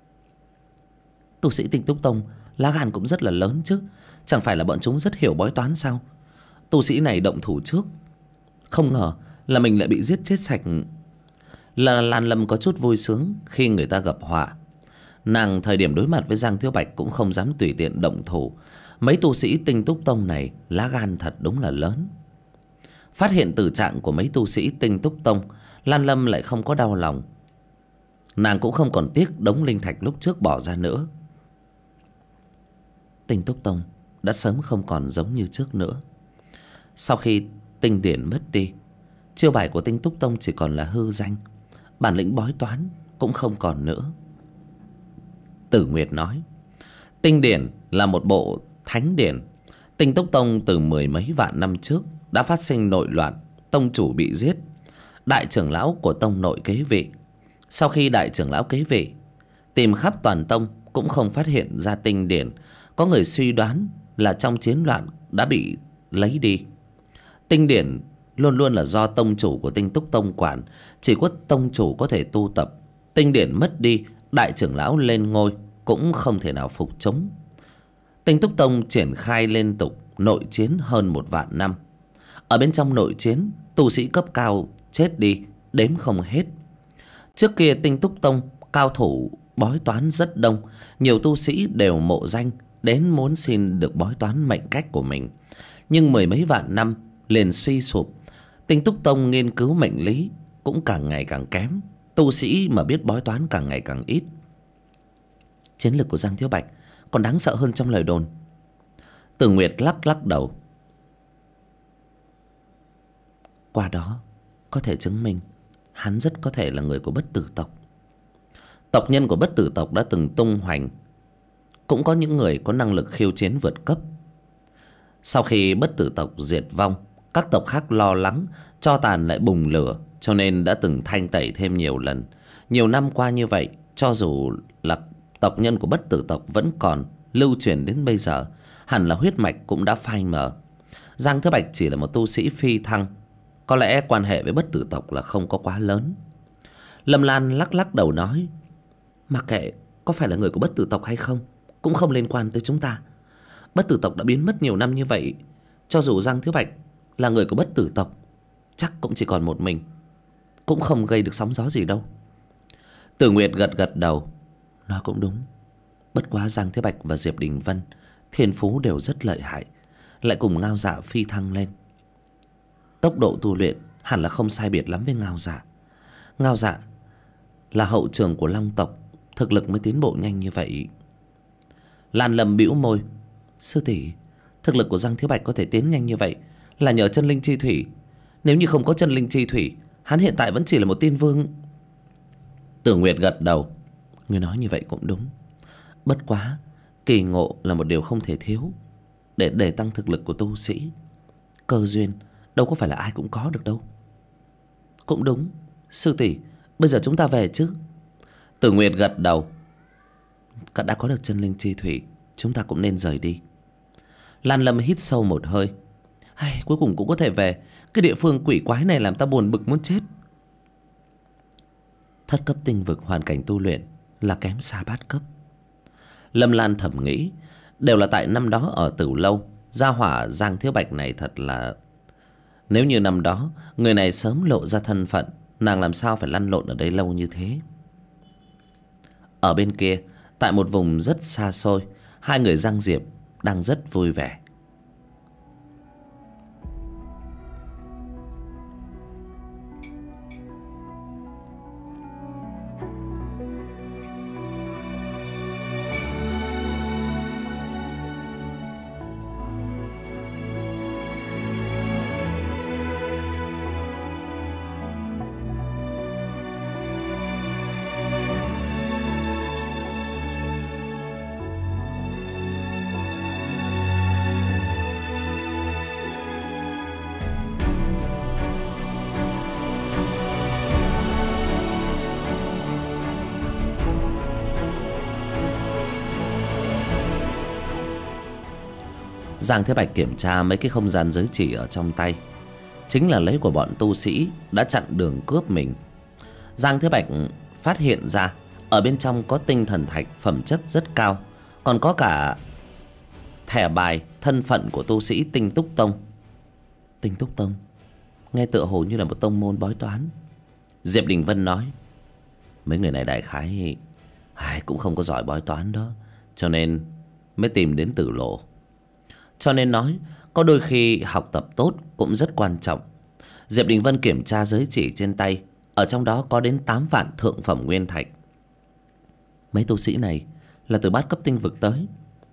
Tu sĩ Tinh Túc Tông lá gan cũng rất là lớn chứ. Chẳng phải là bọn chúng rất hiểu bói toán sao? Tu sĩ này động thủ trước, không ngờ là mình lại bị giết chết sạch. Là Lan Lâm có chút vui sướng khi người ta gặp họa. Nàng thời điểm đối mặt với Giang Thiếu Bạch cũng không dám tùy tiện động thủ. Mấy tu sĩ Tinh Túc Tông này lá gan thật đúng là lớn. Phát hiện tử trạng của mấy tu sĩ Tinh Túc Tông, Lan Lâm lại không có đau lòng. Nàng cũng không còn tiếc đống linh thạch lúc trước bỏ ra nữa. Tinh Túc Tông đã sớm không còn giống như trước nữa. Sau khi tinh điển mất đi, chiêu bài của Tinh Túc Tông chỉ còn là hư danh. Bản lĩnh bói toán cũng không còn nữa. Tử Nguyệt nói. Tinh điển là một bộ thánh điển. Tinh Túc Tông từ 10 mấy vạn năm trước đã phát sinh nội loạn, tông chủ bị giết, đại trưởng lão của tông nội kế vị. Sau khi đại trưởng lão kế vị, tìm khắp toàn tông cũng không phát hiện ra tinh điển. Có người suy đoán là trong chiến loạn đã bị lấy đi. Tinh điển luôn luôn là do tông chủ của Tinh Túc Tông quản, chỉ có tông chủ có thể tu tập. Tinh điển mất đi, đại trưởng lão lên ngôi cũng không thể nào phục chống. Tinh Túc Tông triển khai liên tục nội chiến hơn 1 vạn năm. Ở bên trong nội chiến, tu sĩ cấp cao chết đi đếm không hết. Trước kia Tinh Túc Tông cao thủ bói toán rất đông, nhiều tu sĩ đều mộ danh đến muốn xin được bói toán mệnh cách của mình. Nhưng 10 mấy vạn năm liền suy sụp. Tinh Túc Tông nghiên cứu mệnh lý cũng càng ngày càng kém, tu sĩ mà biết bói toán càng ngày càng ít. Chiến lược của Giang Thiếu Bạch còn đáng sợ hơn trong lời đồn. Từ Nguyệt lắc lắc đầu. Qua đó có thể chứng minh hắn rất có thể là người của Bất Tử tộc. Tộc nhân của Bất Tử tộc đã từng tung hoành, cũng có những người có năng lực khiêu chiến vượt cấp. Sau khi Bất Tử tộc diệt vong, các tộc khác lo lắng tro tàn lại bùng lửa, cho nên đã từng thanh tẩy thêm nhiều lần. Nhiều năm qua như vậy, cho dù là tộc nhân của Bất Tử tộc vẫn còn lưu truyền đến bây giờ, hẳn là huyết mạch cũng đã phai mờ. Giang Thứ Bạch chỉ là một tu sĩ phi thăng, có lẽ quan hệ với Bất Tử tộc là không có quá lớn. Lâm Lan lắc lắc đầu nói, mặc kệ có phải là người của Bất Tử tộc hay không, cũng không liên quan tới chúng ta. Bất tử tộc đã biến mất nhiều năm như vậy, cho dù Giang Thiếu Bạch là người của bất tử tộc, chắc cũng chỉ còn một mình, cũng không gây được sóng gió gì đâu. Tử Nguyệt gật gật đầu. Nói cũng đúng. Bất quá Giang Thiếu Bạch và Diệp Đình Vân thiên phú đều rất lợi hại, lại cùng Ngao Dạ phi thăng lên. Tốc độ tu luyện hẳn là không sai biệt lắm với Ngao Dạ. Ngao Dạ là hậu trường của Long tộc, thực lực mới tiến bộ nhanh như vậy. Lan Lâm bĩu môi. Sư tỷ, thực lực của Giang Thiếu Bạch có thể tiến nhanh như vậy là nhờ chân linh chi thủy. Nếu như không có chân linh chi thủy, hắn hiện tại vẫn chỉ là một tiên vương. Tử Nguyệt gật đầu. Ngươi nói như vậy cũng đúng. Bất quá kỳ ngộ là một điều không thể thiếu để tăng thực lực của tu sĩ. Cơ duyên đâu có phải là ai cũng có được đâu. Cũng đúng. Sư tỷ, bây giờ chúng ta về chứ? Tử Nguyệt gật đầu. Đã có được chân linh chi thủy, chúng ta cũng nên rời đi. Lan Lâm hít sâu một hơi. Hay, cuối cùng cũng có thể về. Cái địa phương quỷ quái này làm ta buồn bực muốn chết. Thất cấp tinh vực hoàn cảnh tu luyện là kém xa bát cấp. Lâm Lan thầm nghĩ, đều là tại năm đó ở Tử Lâu, gia hỏa Giang Thiếu Bạch này thật là... Nếu như năm đó người này sớm lộ ra thân phận, nàng làm sao phải lăn lộn ở đây lâu như thế. Ở bên kia, tại một vùng rất xa xôi, hai người Giang Diệp đang rất vui vẻ. Giang Thế Bạch kiểm tra mấy cái không gian giới chỉ ở trong tay, chính là lấy của bọn tu sĩ đã chặn đường cướp mình. Giang Thế Bạch phát hiện ra ở bên trong có tinh thần thạch phẩm chất rất cao, còn có cả thẻ bài thân phận của tu sĩ Tinh Túc Tông. Tinh Túc Tông nghe tựa hồ như là một tông môn bói toán. Diệp Đình Vân nói, mấy người này đại khái cũng không có giỏi bói toán đó, cho nên mới tìm đến Tử Lộ. Cho nên nói có đôi khi học tập tốt cũng rất quan trọng. Diệp Đình Vân kiểm tra giới chỉ trên tay, ở trong đó có đến 8 vạn thượng phẩm nguyên thạch. Mấy tu sĩ này là từ bát cấp tinh vực tới,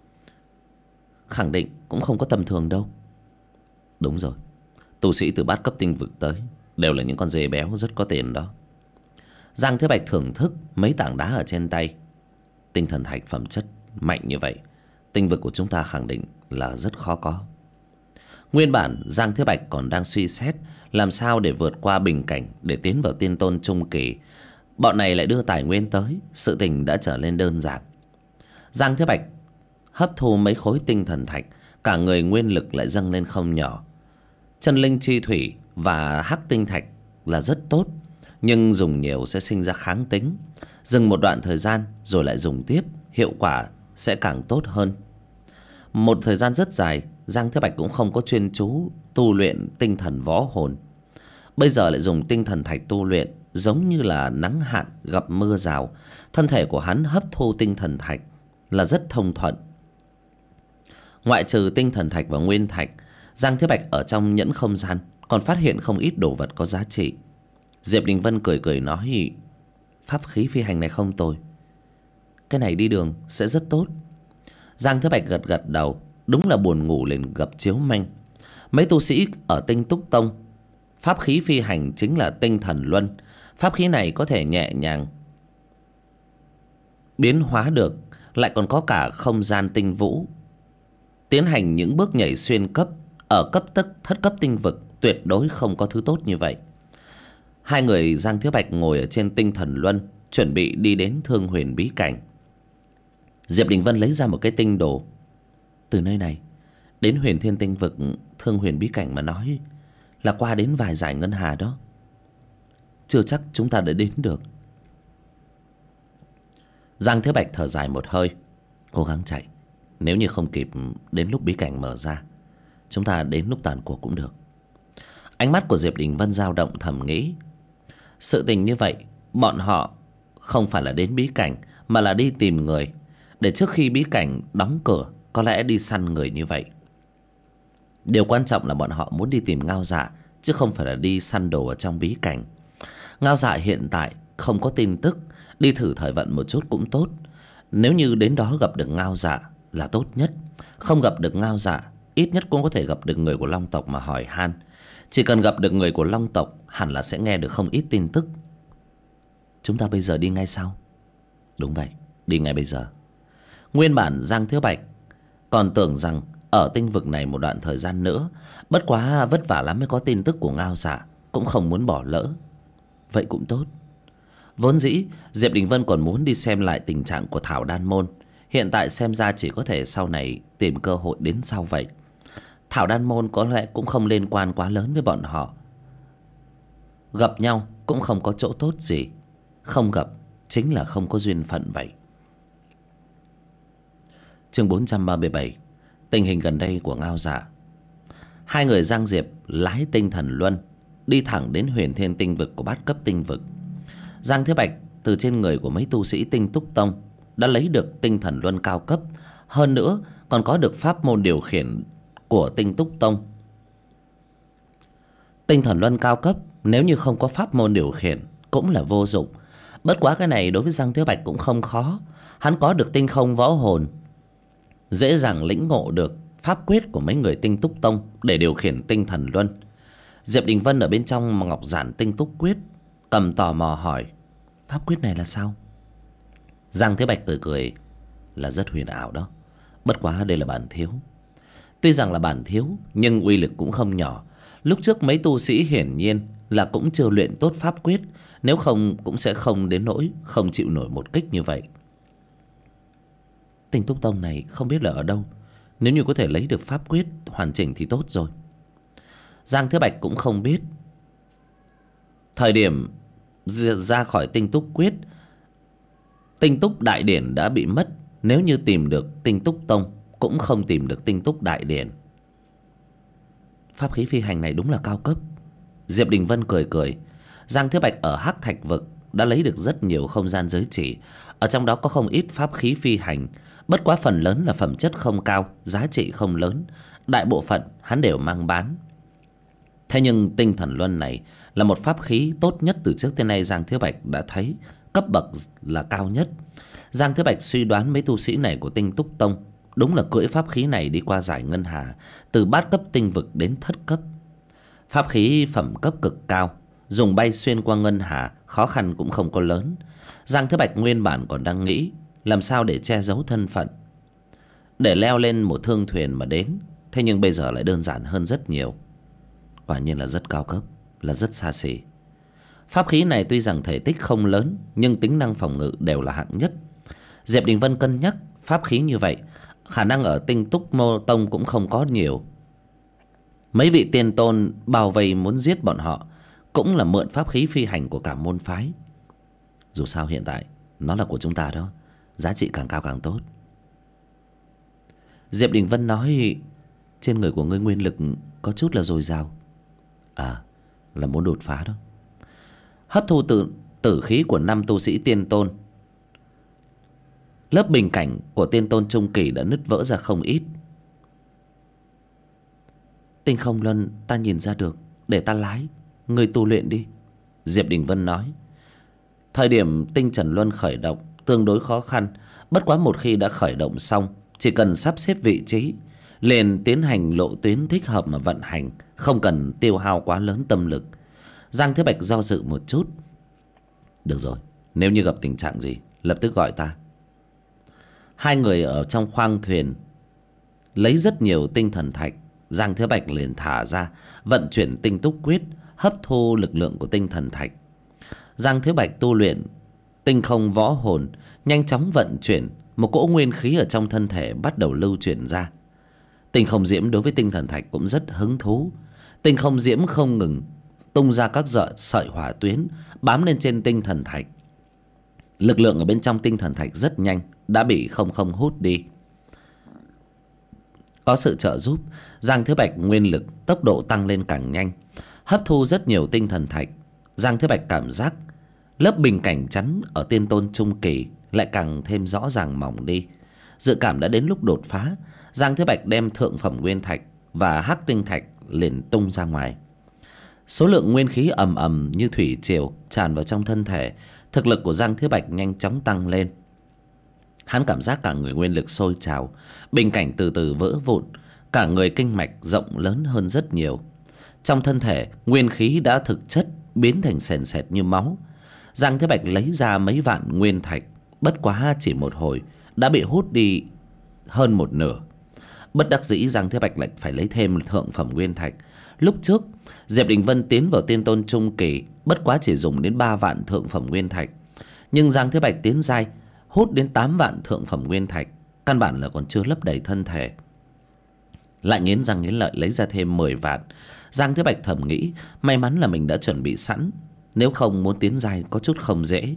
khẳng định cũng không có tầm thường đâu. Đúng rồi, tu sĩ từ bát cấp tinh vực tới đều là những con dê béo rất có tiền đó. Giang Thế Bạch thưởng thức mấy tảng đá ở trên tay. Tinh thần thạch phẩm chất mạnh như vậy, tinh vực của chúng ta khẳng định là rất khó có. Nguyên bản Giang Thế Bạch còn đang suy xét làm sao để vượt qua bình cảnh để tiến vào tiên tôn trung kỳ. Bọn này lại đưa tài nguyên tới, sự tình đã trở nên đơn giản. Giang Thế Bạch hấp thu mấy khối tinh thần thạch, cả người nguyên lực lại dâng lên không nhỏ. Chân linh chi thủy và hắc tinh thạch là rất tốt, nhưng dùng nhiều sẽ sinh ra kháng tính. Dừng một đoạn thời gian rồi lại dùng tiếp, hiệu quả sẽ càng tốt hơn. Một thời gian rất dài, Giang Thế Bạch cũng không có chuyên chú tu luyện tinh thần võ hồn. Bây giờ lại dùng tinh thần thạch tu luyện, giống như là nắng hạn gặp mưa rào. Thân thể của hắn hấp thu tinh thần thạch là rất thông thuận. Ngoại trừ tinh thần thạch và nguyên thạch, Giang Thế Bạch ở trong nhẫn không gian còn phát hiện không ít đồ vật có giá trị. Diệp Đình Vân cười cười nói, pháp khí phi hành này không tồi, cái này đi đường sẽ rất tốt. Giang Thế Bạch gật gật đầu. Đúng là buồn ngủ liền gặp chiếu manh. Mấy tu sĩ ở Tinh Túc Tông, pháp khí phi hành chính là tinh thần luân. Pháp khí này có thể nhẹ nhàng biến hóa được, lại còn có cả không gian tinh vũ. Tiến hành những bước nhảy xuyên cấp. Ở thất cấp tinh vực tuyệt đối không có thứ tốt như vậy. Hai người Giang Thế Bạch ngồi ở trên tinh thần luân, chuẩn bị đi đến Thương Huyền bí cảnh. Diệp Đình Vân lấy ra một cái tinh đồ. Từ nơi này đến Huyền Thiên tinh vực Thương Huyền bí cảnh mà nói là qua đến vài dải ngân hà đó. Chưa chắc chúng ta đã đến được. Giang Thế Bạch thở dài một hơi. Cố gắng chạy, Nếu như không kịp đến lúc bí cảnh mở ra, chúng ta đến lúc tàn cuộc cũng được. Ánh mắt của Diệp Đình Vân dao động, thầm nghĩ. Sự tình như vậy, bọn họ không phải là đến bí cảnh, mà là đi tìm người, để trước khi bí cảnh đóng cửa có lẽ đi săn người như vậy. Điều quan trọng là bọn họ muốn đi tìm Ngao Dạ, chứ không phải là đi săn đồ ở trong bí cảnh. Ngao Dạ hiện tại không có tin tức, đi thử thời vận một chút cũng tốt. Nếu như đến đó gặp được Ngao Dạ là tốt nhất. Không gặp được Ngao Dạ, ít nhất cũng có thể gặp được người của Long tộc mà hỏi han. Chỉ cần gặp được người của Long tộc, hẳn là sẽ nghe được không ít tin tức. Chúng ta bây giờ đi ngay sao? Đúng vậy, đi ngay bây giờ. Nguyên bản Giang Thiếu Bạch còn tưởng rằng ở tinh vực này một đoạn thời gian nữa, bất quá vất vả lắm mới có tin tức của Ngao Dạ, cũng không muốn bỏ lỡ. Vậy cũng tốt. Vốn dĩ Diệp Đình Vân còn muốn đi xem lại tình trạng của Thảo Đan Môn. Hiện tại xem ra chỉ có thể sau này tìm cơ hội đến sau vậy. Thảo Đan Môn có lẽ cũng không liên quan quá lớn với bọn họ. Gặp nhau cũng không có chỗ tốt gì. Không gặp chính là không có duyên phận vậy. Chương 437. Tình hình gần đây của Ngao Dạ. Hai người Giang Diệp lái tinh thần luân đi thẳng đến Huyền Thiên tinh vực của bát cấp tinh vực. Giang Thế Bạch từ trên người của mấy tu sĩ Tinh Túc Tông đã lấy được tinh thần luân cao cấp, hơn nữa còn có được pháp môn điều khiển của Tinh Túc Tông. Tinh thần luân cao cấp nếu như không có pháp môn điều khiển cũng là vô dụng. Bất quá cái này đối với Giang Thế Bạch cũng không khó. Hắn có được tinh không võ hồn, dễ dàng lĩnh ngộ được pháp quyết của mấy người Tinh Túc Tông để điều khiển tinh thần luân. Diệp Đình Vân ở bên trong ngọc giản Tinh Túc Quyết cầm tò mò hỏi: pháp quyết này là sao? Giang Thế Bạch cười cười: là rất huyền ảo đó. Bất quá đây là bản thiếu. Tuy rằng là bản thiếu nhưng uy lực cũng không nhỏ. Lúc trước mấy tu sĩ hiển nhiên là cũng chưa luyện tốt pháp quyết, nếu không cũng sẽ không đến nỗi không chịu nổi một kích như vậy. Tinh Túc Tông này không biết là ở đâu, nếu như có thể lấy được pháp quyết hoàn chỉnh thì tốt rồi. Giang Thế Bạch cũng không biết. Thời điểm ra khỏi Tinh Túc Quyết, Tinh Túc Đại Điển đã bị mất. Nếu như tìm được Tinh Túc Tông cũng không tìm được Tinh Túc Đại Điển. Pháp khí phi hành này đúng là cao cấp. Diệp Đình Vân cười cười. Giang Thế Bạch ở Hắc Thạch Vực đã lấy được rất nhiều không gian giới chỉ, ở trong đó có không ít pháp khí phi hành. Bất quá phần lớn là phẩm chất không cao, giá trị không lớn. Đại bộ phận hắn đều mang bán. Thế nhưng tinh thần luân này là một pháp khí tốt nhất từ trước tới nay Giang Thế Bạch đã thấy, cấp bậc là cao nhất. Giang Thế Bạch suy đoán mấy tu sĩ này của Tinh Túc Tông đúng là cưỡi pháp khí này đi qua giải ngân hà, từ bát cấp tinh vực đến thất cấp. Pháp khí phẩm cấp cực cao, dùng bay xuyên qua ngân hà khó khăn cũng không có lớn. Giang Thế Bạch nguyên bản còn đang nghĩ làm sao để che giấu thân phận, để leo lên một thương thuyền mà đến. Thế nhưng bây giờ lại đơn giản hơn rất nhiều. Quả nhiên là rất cao cấp, là rất xa xỉ. Pháp khí này tuy rằng thể tích không lớn, nhưng tính năng phòng ngự đều là hạng nhất. Diệp Đình Vân cân nhắc pháp khí như vậy, khả năng ở Tinh Túc Mô Tông cũng không có nhiều. Mấy vị tiên tôn bao vây muốn giết bọn họ cũng là mượn pháp khí phi hành của cả môn phái. Dù sao hiện tại nó là của chúng ta đó, giá trị càng cao càng tốt. Diệp Đình Vân nói: trên người của ngươi nguyên lực có chút là dồi dào. À, là muốn đột phá đó. Hấp thu tử khí của 5 tu sĩ tiên tôn, lớp bình cảnh của tiên tôn trung kỳ đã nứt vỡ ra không ít. Tinh không luân ta nhìn ra được, để ta lái, ngươi tu luyện đi. Diệp Đình Vân nói. Thời điểm tinh trần luân khởi động tương đối khó khăn. Bất quá một khi đã khởi động xong, chỉ cần sắp xếp vị trí, liền tiến hành lộ tuyến thích hợp mà vận hành, không cần tiêu hao quá lớn tâm lực. Giang Thế Bạch do dự một chút. Được rồi, nếu như gặp tình trạng gì lập tức gọi ta. Hai người ở trong khoang thuyền lấy rất nhiều tinh thần thạch. Giang Thế Bạch liền thả ra, vận chuyển Tinh Túc Quyết, hấp thu lực lượng của tinh thần thạch. Giang Thế Bạch tu luyện tinh không võ hồn, nhanh chóng vận chuyển, một cỗ nguyên khí ở trong thân thể bắt đầu lưu chuyển ra. Tinh không diễm đối với tinh thần thạch cũng rất hứng thú. Tinh không diễm không ngừng tung ra các sợi hỏa tuyến bám lên trên tinh thần thạch. Lực lượng ở bên trong tinh thần thạch rất nhanh đã bị không hút đi. Có sự trợ giúp, Giang Thiếu Bạch nguyên lực tốc độ tăng lên càng nhanh, hấp thu rất nhiều tinh thần thạch. Giang Thiếu Bạch cảm giác lớp bình cảnh chắn ở tiên tôn trung kỳ lại càng thêm rõ ràng mỏng đi. Dự cảm đã đến lúc đột phá. Giang Thiếu Bạch đem thượng phẩm nguyên thạch và hắc tinh thạch liền tung ra ngoài. Số lượng nguyên khí ầm ầm như thủy triều tràn vào trong thân thể. Thực lực của Giang Thiếu Bạch nhanh chóng tăng lên. Hắn cảm giác cả người nguyên lực sôi trào, bình cảnh từ từ vỡ vụn, cả người kinh mạch rộng lớn hơn rất nhiều. Trong thân thể, nguyên khí đã thực chất biến thành sền sệt như máu. Giang Thế Bạch lấy ra mấy vạn nguyên thạch, bất quá chỉ một hồi đã bị hút đi hơn một nửa. Bất đắc dĩ, Giang Thế Bạch lại phải lấy thêm thượng phẩm nguyên thạch. Lúc trước Diệp Đình Vân tiến vào tiên tôn trung kỳ bất quá chỉ dùng đến 3 vạn thượng phẩm nguyên thạch, nhưng Giang Thế Bạch tiến giai hút đến 8 vạn thượng phẩm nguyên thạch, căn bản là còn chưa lấp đầy thân thể. Lại nghiến răng nghiến lợi lấy ra thêm 10 vạn. Giang Thế Bạch thầm nghĩ may mắn là mình đã chuẩn bị sẵn, nếu không muốn tiến giai có chút không dễ.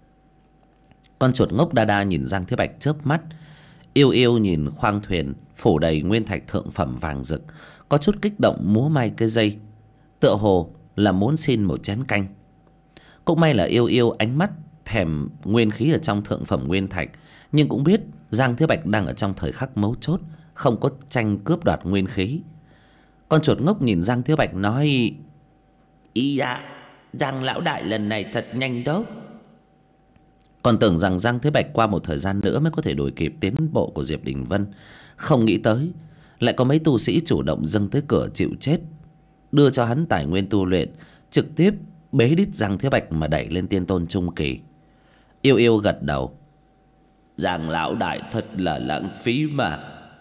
Con chuột ngốc Đa Đa nhìn Giang Thế Bạch chớp mắt, yêu yêu nhìn khoang thuyền phủ đầy nguyên thạch thượng phẩm vàng rực, có chút kích động múa may cái dây, tựa hồ là muốn xin một chén canh. Cũng may là yêu yêu ánh mắt thèm nguyên khí ở trong thượng phẩm nguyên thạch, nhưng cũng biết Giang Thế Bạch đang ở trong thời khắc mấu chốt, không có tranh cướp đoạt nguyên khí. Con chuột ngốc nhìn Giang Thế Bạch nói: "Ý dạ, Giang lão đại lần này thật nhanh đó." Còn tưởng rằng Giang Thế Bạch qua một thời gian nữa mới có thể đuổi kịp tiến bộ của Diệp Đình Vân, không nghĩ tới lại có mấy tu sĩ chủ động dâng tới cửa chịu chết, đưa cho hắn tài nguyên tu luyện, trực tiếp bế đít Giang Thế Bạch mà đẩy lên tiên tôn trung kỳ. Yêu yêu gật đầu: "Giang lão đại thật là lãng phí mà."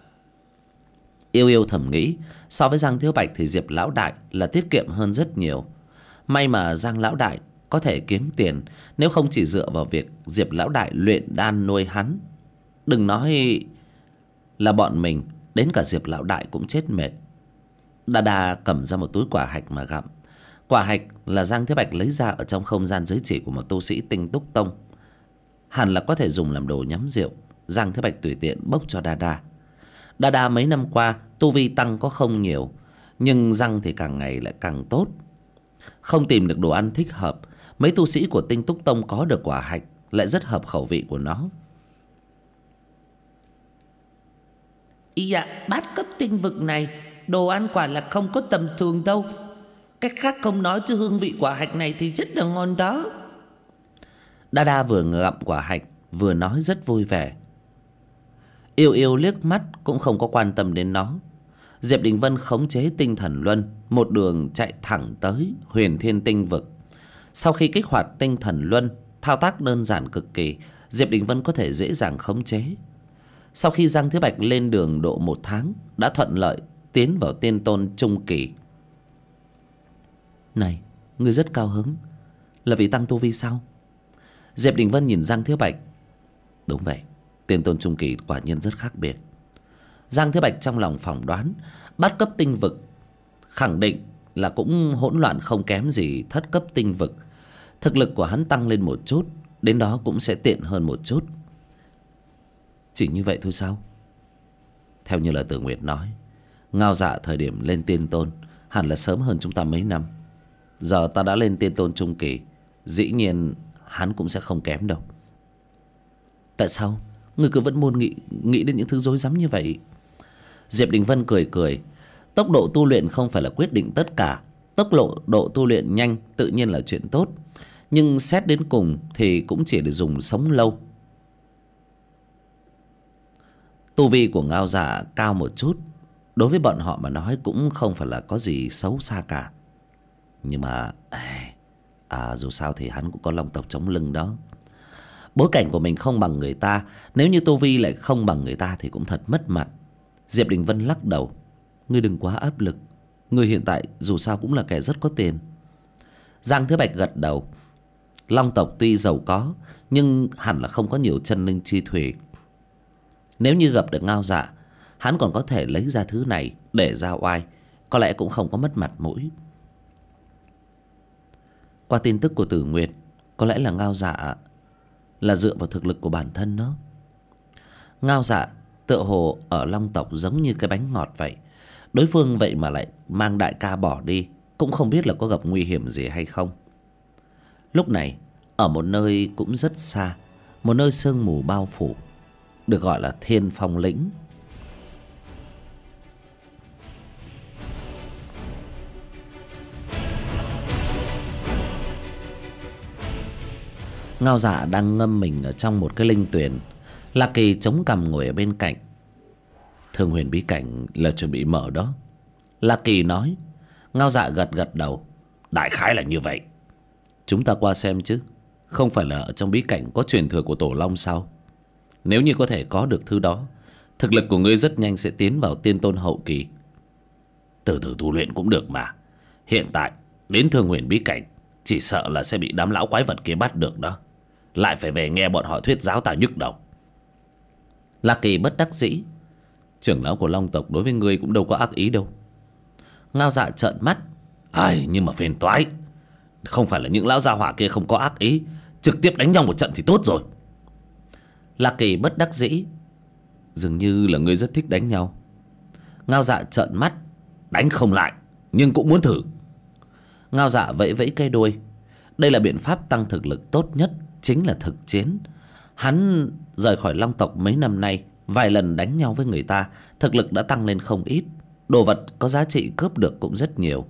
Yêu yêu thầm nghĩ so với Giang Thế Bạch thì Diệp lão đại là tiết kiệm hơn rất nhiều. May mà Giang lão đại có thể kiếm tiền, nếu không chỉ dựa vào việc Diệp lão đại luyện đan nuôi hắn, đừng nói là bọn mình, đến cả Diệp lão đại cũng chết mệt. Đa Đa cầm ra một túi quả hạch mà gặm. Quả hạch là Giang Thế Bạch lấy ra ở trong không gian giới chỉ của một tu sĩ Tinh Túc Tông, hẳn là có thể dùng làm đồ nhắm rượu. Giang Thế Bạch tùy tiện bốc cho Đa Đa. Đa Đa mấy năm qua tu vi tăng có không nhiều, nhưng răng thì càng ngày lại càng tốt. Không tìm được đồ ăn thích hợp, mấy tu sĩ của Tinh Túc Tông có được quả hạch lại rất hợp khẩu vị của nó. "Ý ạ, bát cấp tinh vực này đồ ăn quả là không có tầm thường đâu. Cách khác không nói, chứ hương vị quả hạch này thì rất là ngon đó." Đa Đa vừa ngậm quả hạch vừa nói rất vui vẻ. Yêu yêu liếc mắt cũng không có quan tâm đến nó. Diệp Đình Vân khống chế tinh thần luân, một đường chạy thẳng tới Huyền Thiên Tinh vực. Sau khi kích hoạt tinh thần luân, thao tác đơn giản cực kỳ, Diệp Đình Vân có thể dễ dàng khống chế. Sau khi Giang Thế Bạch lên đường độ 1 tháng, đã thuận lợi tiến vào tiên tôn trung kỳ. "Này, ngươi rất cao hứng, là vì tăng tu vi sao?" Diệp Đình Vân nhìn Giang Thế Bạch: "Đúng vậy, tiên tôn trung kỳ quả nhiên rất khác biệt." Giang Thế Bạch trong lòng phỏng đoán bát cấp tinh vực khẳng định là cũng hỗn loạn không kém gì thất cấp tinh vực. Thực lực của hắn tăng lên một chút, đến đó cũng sẽ tiện hơn một chút. "Chỉ như vậy thôi sao?" Theo như lời Tử Nguyệt nói, Ngao Dạ thời điểm lên tiên tôn hẳn là sớm hơn chúng ta mấy năm. Giờ ta đã lên tiên tôn trung kỳ, dĩ nhiên hắn cũng sẽ không kém đâu. "Tại sao ngươi cứ vẫn muốn nghĩ đến những thứ rối rắm như vậy?" Diệp Đình Vân cười cười: "Tốc độ tu luyện không phải là quyết định tất cả. Tốc độ tu luyện nhanh tự nhiên là chuyện tốt, nhưng xét đến cùng thì cũng chỉ để dùng sống lâu. Tu vi của Ngao Dạ cao một chút, đối với bọn họ mà nói cũng không phải là có gì xấu xa cả. Nhưng mà dù sao thì hắn cũng có long tộc chống lưng đó. Bối cảnh của mình không bằng người ta, nếu như tu vi lại không bằng người ta thì cũng thật mất mặt." Diệp Đình Vân lắc đầu: "Ngươi đừng quá áp lực, ngươi hiện tại dù sao cũng là kẻ rất có tiền." Giang Thế Bạch gật đầu: "Long tộc tuy giàu có, nhưng hẳn là không có nhiều chân linh chi thủy. Nếu như gặp được Ngao Dạ, hắn còn có thể lấy ra thứ này để ra oai, có lẽ cũng không có mất mặt mũi." Qua tin tức của Tử Nguyệt, có lẽ là Ngao Dạ là dựa vào thực lực của bản thân nó. Ngao Dạ Tựa hồ ở Long tộc giống như cái bánh ngọt vậy. Đối phương vậy mà lại mang đại ca bỏ đi, cũng không biết là có gặp nguy hiểm gì hay không. Lúc này ở một nơi cũng rất xa, một nơi sương mù bao phủ, được gọi là Thiên Phong Lĩnh. Ngao Dạ đang ngâm mình ở trong một cái linh tuyền. Lạc Kỳ chống cằm ngồi ở bên cạnh. Thương huyền bí cảnh là chuẩn bị mở đó, Lạc Kỳ nói. Ngao Dạ gật gật đầu. Đại khái là như vậy. Chúng ta qua xem chứ. Không phải là ở trong bí cảnh có truyền thừa của Tổ Long sao? Nếu như có thể có được thứ đó, thực lực của ngươi rất nhanh sẽ tiến vào tiên tôn hậu kỳ. Từ từ tu luyện cũng được mà. Hiện tại đến Thương huyền bí cảnh chỉ sợ là sẽ bị đám lão quái vật kia bắt được đó. Lại phải về nghe bọn họ thuyết giáo ta nhức đầu. Lạc Kỳ bất đắc dĩ. Trưởng lão của Long tộc đối với ngươi cũng đâu có ác ý đâu. Ngao Dạ trợn mắt. Ai, nhưng mà phiền toái. Không phải là những lão gia hỏa kia không có ác ý, trực tiếp đánh nhau một trận thì tốt rồi. Lạc Kỳ bất đắc dĩ. Dường như là ngươi rất thích đánh nhau. Ngao Dạ trợn mắt. Đánh không lại, nhưng cũng muốn thử. Ngao Dạ vẫy vẫy cây đuôi. Đây là biện pháp tăng thực lực tốt nhất, chính là thực chiến. Hắn rời khỏi Long tộc mấy năm nay, vài lần đánh nhau với người ta, thực lực đã tăng lên không ít. Đồ vật có giá trị cướp được cũng rất nhiều.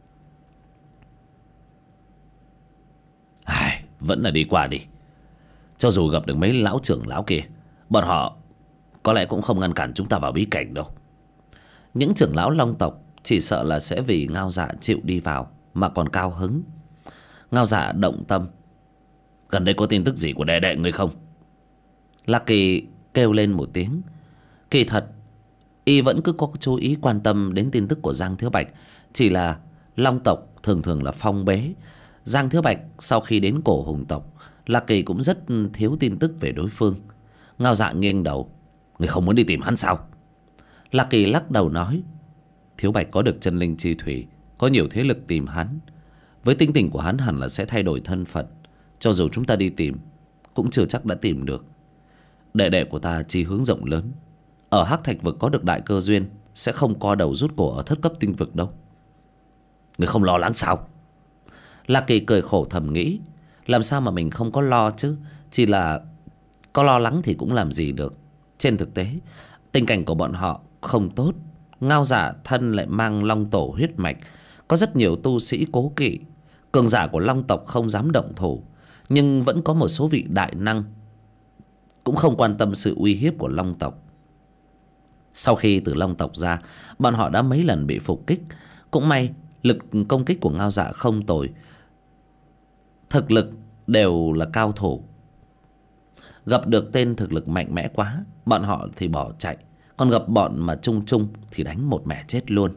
Vẫn là đi qua đi. Cho dù gặp được mấy lão trưởng lão kia, bọn họ có lẽ cũng không ngăn cản chúng ta vào bí cảnh đâu. Những trưởng lão Long tộc chỉ sợ là sẽ vì Ngao Dạ chịu đi vào mà còn cao hứng. Ngao Dạ động tâm. Gần đây có tin tức gì của đệ đệ ngươi không? Lạc Kỳ kêu lên một tiếng. Kỳ thật y vẫn cứ có chú ý quan tâm đến tin tức của Giang Thiếu Bạch. Chỉ là Long tộc thường thường là phong bế. Giang Thiếu Bạch sau khi đến Cổ Hùng tộc, Lạc Kỳ cũng rất thiếu tin tức về đối phương. Ngao Dạ nghiêng đầu. Người không muốn đi tìm hắn sao? Lạc Kỳ lắc đầu nói. Thiếu Bạch có được chân linh chi thủy, có nhiều thế lực tìm hắn. Với tính tình của hắn hẳn là sẽ thay đổi thân phận. Cho dù chúng ta đi tìm cũng chưa chắc đã tìm được. Đệ đệ của ta chí hướng rộng lớn, ở Hắc Thạch vực có được đại cơ duyên, sẽ không co đầu rút cổ ở thất cấp tinh vực đâu. Người không lo lắng sao? Lạc Kỳ cười khổ thầm nghĩ. Làm sao mà mình không có lo chứ? Chỉ là có lo lắng thì cũng làm gì được. Trên thực tế tình cảnh của bọn họ không tốt. Ngao Dạ thân lại mang Long tổ huyết mạch, có rất nhiều tu sĩ cố kỵ. Cường giả của Long tộc không dám động thủ, nhưng vẫn có một số vị đại năng cũng không quan tâm sự uy hiếp của Long tộc. Sau khi từ Long tộc ra, bọn họ đã mấy lần bị phục kích. Cũng may lực công kích của Ngao Dạ không tồi, thực lực đều là cao thủ. Gặp được tên thực lực mạnh mẽ quá, bọn họ thì bỏ chạy. Còn gặp bọn mà chung chung thì đánh một mẻ chết luôn.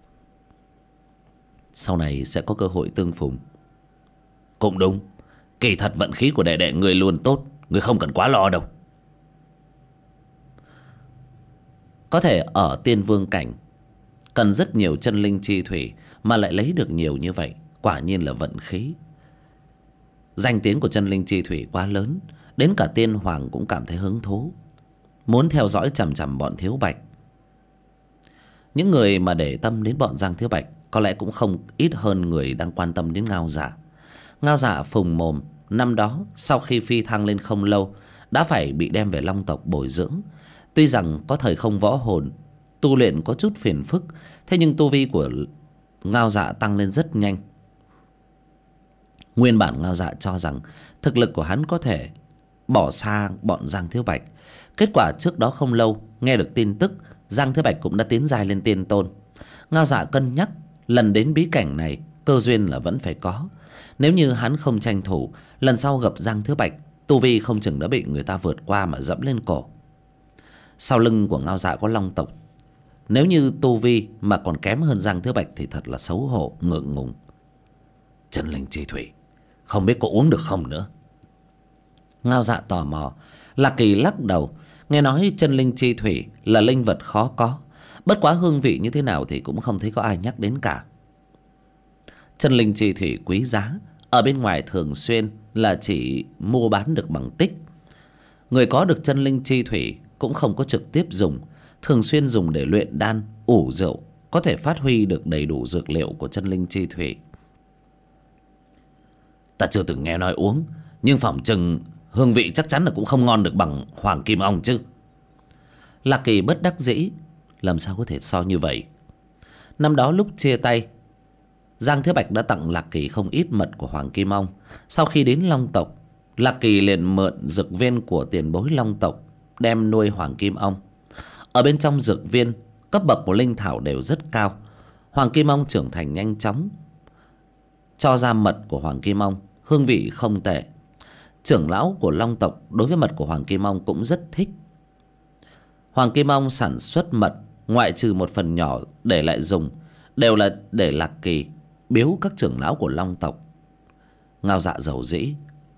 Sau này sẽ có cơ hội tương phùng. Cũng đúng. Kỳ thật vận khí của đệ đệ người luôn tốt, người không cần quá lo đâu. Có thể ở tiên vương cảnh cần rất nhiều chân linh chi thủy, mà lại lấy được nhiều như vậy, quả nhiên là vận khí. Danh tiếng của chân linh chi thủy quá lớn, đến cả tiên hoàng cũng cảm thấy hứng thú, muốn theo dõi chằm chằm bọn Thiếu Bạch. Những người mà để tâm đến bọn Giang Thiếu Bạch có lẽ cũng không ít hơn người đang quan tâm đến Ngao Dạ. Ngao Dạ phùng mồm, năm đó sau khi phi thăng lên không lâu đã phải bị đem về Long tộc bồi dưỡng. Tuy rằng có thời không võ hồn, tu luyện có chút phiền phức, thế nhưng tu vi của Ngao Dạ tăng lên rất nhanh. Nguyên bản Ngao Dạ cho rằng thực lực của hắn có thể bỏ xa bọn Giang Thiếu Bạch. Kết quả trước đó không lâu nghe được tin tức Giang Thiếu Bạch cũng đã tiến giai lên tiên tôn. Ngao Dạ cân nhắc lần đến bí cảnh này cơ duyên là vẫn phải có. Nếu như hắn không tranh thủ, lần sau gặp Giang Thiếu Bạch, tu vi không chừng đã bị người ta vượt qua mà dẫm lên cổ. Sau lưng của Ngao Dạ có Long tộc, nếu như tu vi mà còn kém hơn Giang Thiếu Bạch thì thật là xấu hổ, ngượng ngùng. Chân linh chi thủy không biết có uống được không nữa? Ngao Dạ tò mò. Lạc Kỳ lắc đầu. Nghe nói chân linh chi thủy là linh vật khó có, bất quá hương vị như thế nào thì cũng không thấy có ai nhắc đến cả. Chân linh chi thủy quý giá, ở bên ngoài thường xuyên là chỉ mua bán được bằng tích. Người có được chân linh chi thủy cũng không có trực tiếp dùng, thường xuyên dùng để luyện đan, ủ rượu, có thể phát huy được đầy đủ dược liệu của chân linh chi thủy. Ta chưa từng nghe nói uống, nhưng phỏng chừng hương vị chắc chắn là cũng không ngon được bằng Hoàng Kim Ong chứ. Lạc Kỳ bất đắc dĩ, làm sao có thể so như vậy. Năm đó lúc chia tay, Giang Thế Bạch đã tặng Lạc Kỳ không ít mật của Hoàng Kim Ong. Sau khi đến Long tộc, Lạc Kỳ liền mượn dược viên của tiền bối Long tộc đem nuôi Hoàng Kim Ong. Ở bên trong dược viên, cấp bậc của linh thảo đều rất cao. Hoàng Kim Ong trưởng thành nhanh chóng, cho ra mật của Hoàng Kim Ong hương vị không tệ. Trưởng lão của Long tộc đối với mật của Hoàng Kim Ong cũng rất thích. Hoàng Kim Ong sản xuất mật, ngoại trừ một phần nhỏ để lại dùng, đều là để Lạc Kỳ biếu các trưởng lão của Long tộc. Ngao Dạ dầu dĩ: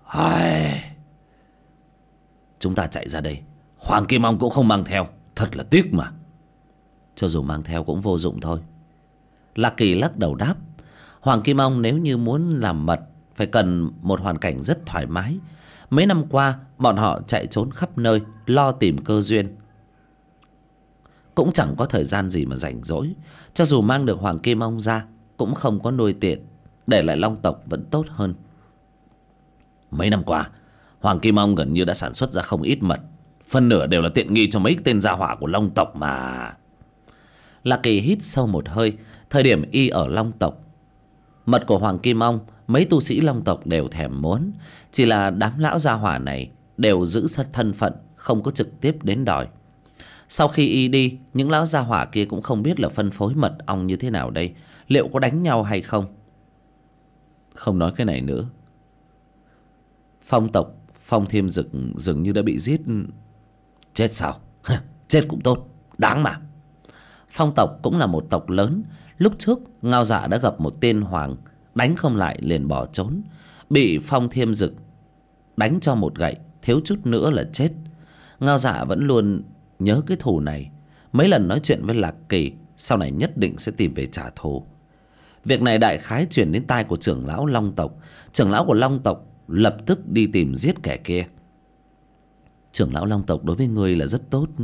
chúng ta chạy ra đây, Hoàng Kim Ong cũng không mang theo, thật là tiếc mà. Cho dù mang theo cũng vô dụng thôi. Lạc Kỳ lắc đầu đáp: Hoàng Kim Ong nếu như muốn làm mật phải cần một hoàn cảnh rất thoải mái. Mấy năm qua bọn họ chạy trốn khắp nơi lo tìm cơ duyên, cũng chẳng có thời gian gì mà rảnh rỗi. Cho dù mang được Hoàng Kim Ong ra cũng không có nuôi tiện, để lại Long tộc vẫn tốt hơn. Mấy năm qua Hoàng Kim Ong gần như đã sản xuất ra không ít mật, phân nửa đều là tiện nghi cho mấy tên gia hỏa của Long tộc mà. Lạc Kỳ hít sâu một hơi. Thời điểm y ở Long tộc, mật của Hoàng Kim Ong mấy tu sĩ Long tộc đều thèm muốn. Chỉ là đám lão gia hỏa này đều giữ thân phận, không có trực tiếp đến đòi. Sau khi y đi, những lão gia hỏa kia cũng không biết là phân phối mật ong như thế nào đây, liệu có đánh nhau hay không. Không nói cái này nữa, Phong tộc Phong Thiêm Dực dường như đã bị giết. Chết sao? Chết cũng tốt, đáng mà. Phong tộc cũng là một tộc lớn. Lúc trước Ngao Dạ đã gặp một tên hoàng, đánh không lại liền bỏ trốn, bị Phong Thiêm Dực đánh cho một gậy, thiếu chút nữa là chết. Ngao Dạ vẫn luôn nhớ cái thù này. Mấy lần nói chuyện với Lạc Kỳ, sau này nhất định sẽ tìm về trả thù. Việc này đại khái truyền đến tai của trưởng lão Long tộc. Trưởng lão của Long tộc lập tức đi tìm giết kẻ kia. Trưởng lão Long tộc đối với ngươi là rất tốt.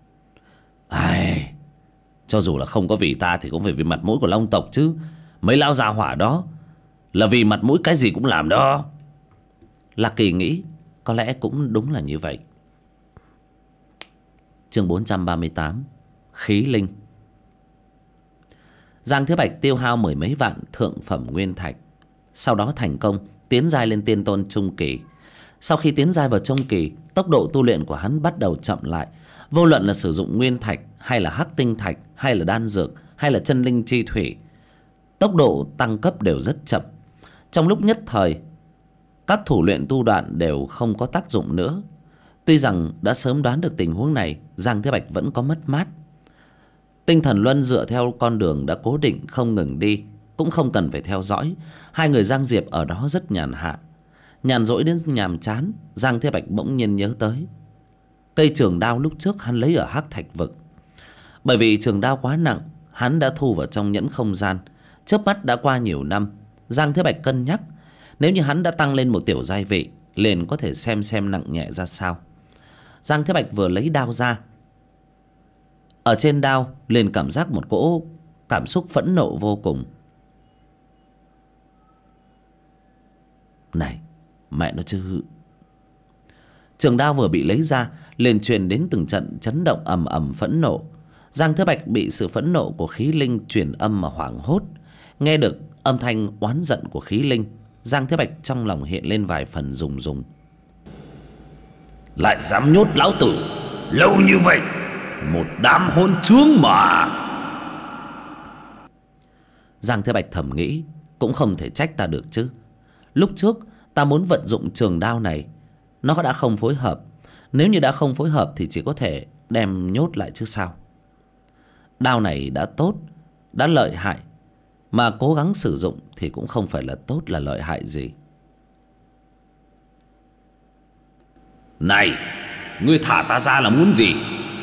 Cho dù là không có vì ta thì cũng phải vì mặt mũi của Long tộc chứ. Mấy lão gia hỏa đó là vì mặt mũi cái gì cũng làm đó. Lạc Kỳ nghĩ có lẽ cũng đúng là như vậy. Chương 438: Khí linh. Giang Thế Bạch tiêu hao mười mấy vạn thượng phẩm nguyên thạch, sau đó thành công tiến giai lên tiên tôn trung kỳ. Sau khi tiến giai vào trung kỳ, tốc độ tu luyện của hắn bắt đầu chậm lại. Vô luận là sử dụng nguyên thạch hay là hắc tinh thạch, hay là đan dược, hay là chân linh chi thủy, tốc độ tăng cấp đều rất chậm. Trong lúc nhất thời, các thủ luyện tu đoạn đều không có tác dụng nữa. Tuy rằng đã sớm đoán được tình huống này, Giang Thế Bạch vẫn có mất mát. Tinh thần luân dựa theo con đường đã cố định không ngừng đi, cũng không cần phải theo dõi. Hai người Giang Diệp ở đó rất nhàn hạ. Nhàn rỗi đến nhàm chán, Giang Thế Bạch bỗng nhiên nhớ tới cây trường đao lúc trước hắn lấy ở hắc thạch vực. Bởi vì trường đao quá nặng, hắn đã thu vào trong nhẫn không gian. Chớp mắt đã qua nhiều năm, Giang Thế Bạch cân nhắc, nếu như hắn đã tăng lên một tiểu giai vị, liền có thể xem nặng nhẹ ra sao. Giang Thế Bạch vừa lấy đao ra, ở trên đao liền cảm giác một cỗ cảm xúc phẫn nộ vô cùng. Này, mẹ nó chứ. Trường đao vừa bị lấy ra, liền truyền đến từng trận chấn động ầm ầm phẫn nộ. Giang Thế Bạch bị sự phẫn nộ của khí linh truyền âm mà hoảng hốt. Nghe được âm thanh oán giận của khí linh, Giang Thế Bạch trong lòng hiện lên vài phần rùng rùng.
Lại dám nhốt lão tử lâu như vậy, một đám hôn chướng mà.
Giang Thế Bạch thầm nghĩ, cũng không thể trách ta được chứ. Lúc trước ta muốn vận dụng trường đao này, nó đã không phối hợp. Nếu như đã không phối hợp thì chỉ có thể đem nhốt lại chứ sao. Đao này đã tốt, đã lợi hại, mà cố gắng sử dụng thì cũng không phải là tốt là lợi hại gì.
Này, ngươi thả ta ra là muốn gì?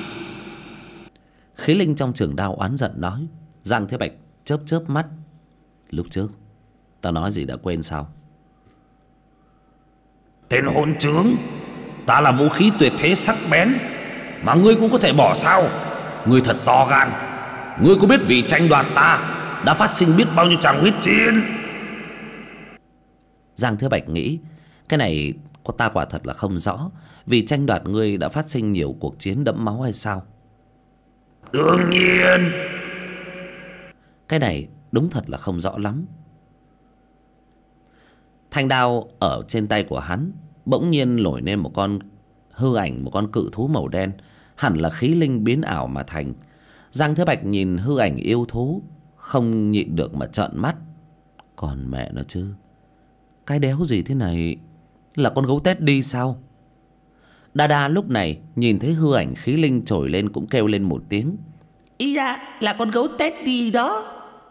Khí linh trong trường đao oán giận nói. Giang Thế Bạch chớp chớp mắt. Lúc trước ta nói gì đã quên sao?
Tên hỗn trướng, ta là vũ khí tuyệt thế sắc bén,
mà ngươi cũng có thể bỏ sao? Ngươi thật to gan. Ngươi có biết vì tranh đoạt ta đã phát sinh biết bao nhiêu tràng huyết chiến?
Giang Thiếu Bạch nghĩ cái này ta quả thật là không rõ. Vì tranh đoạt ngươi đã phát sinh nhiều cuộc chiến đẫm máu hay sao?
Đương nhiên.
Cái này đúng thật là không rõ lắm. Thanh đao ở trên tay của hắn bỗng nhiên nổi lên một con hư ảnh, một con cự thú màu đen, hẳn là khí linh biến ảo mà thành. Giang Thế Bạch nhìn hư ảnh yêu thú không nhịn được mà trợn mắt. Còn mẹ nó chứ, cái đéo gì thế này? Là con gấu tét đi sao? Đa Đa lúc này nhìn thấy hư ảnh khí linh trồi lên cũng kêu lên một tiếng.
Ý ra là con gấu tét đi đó.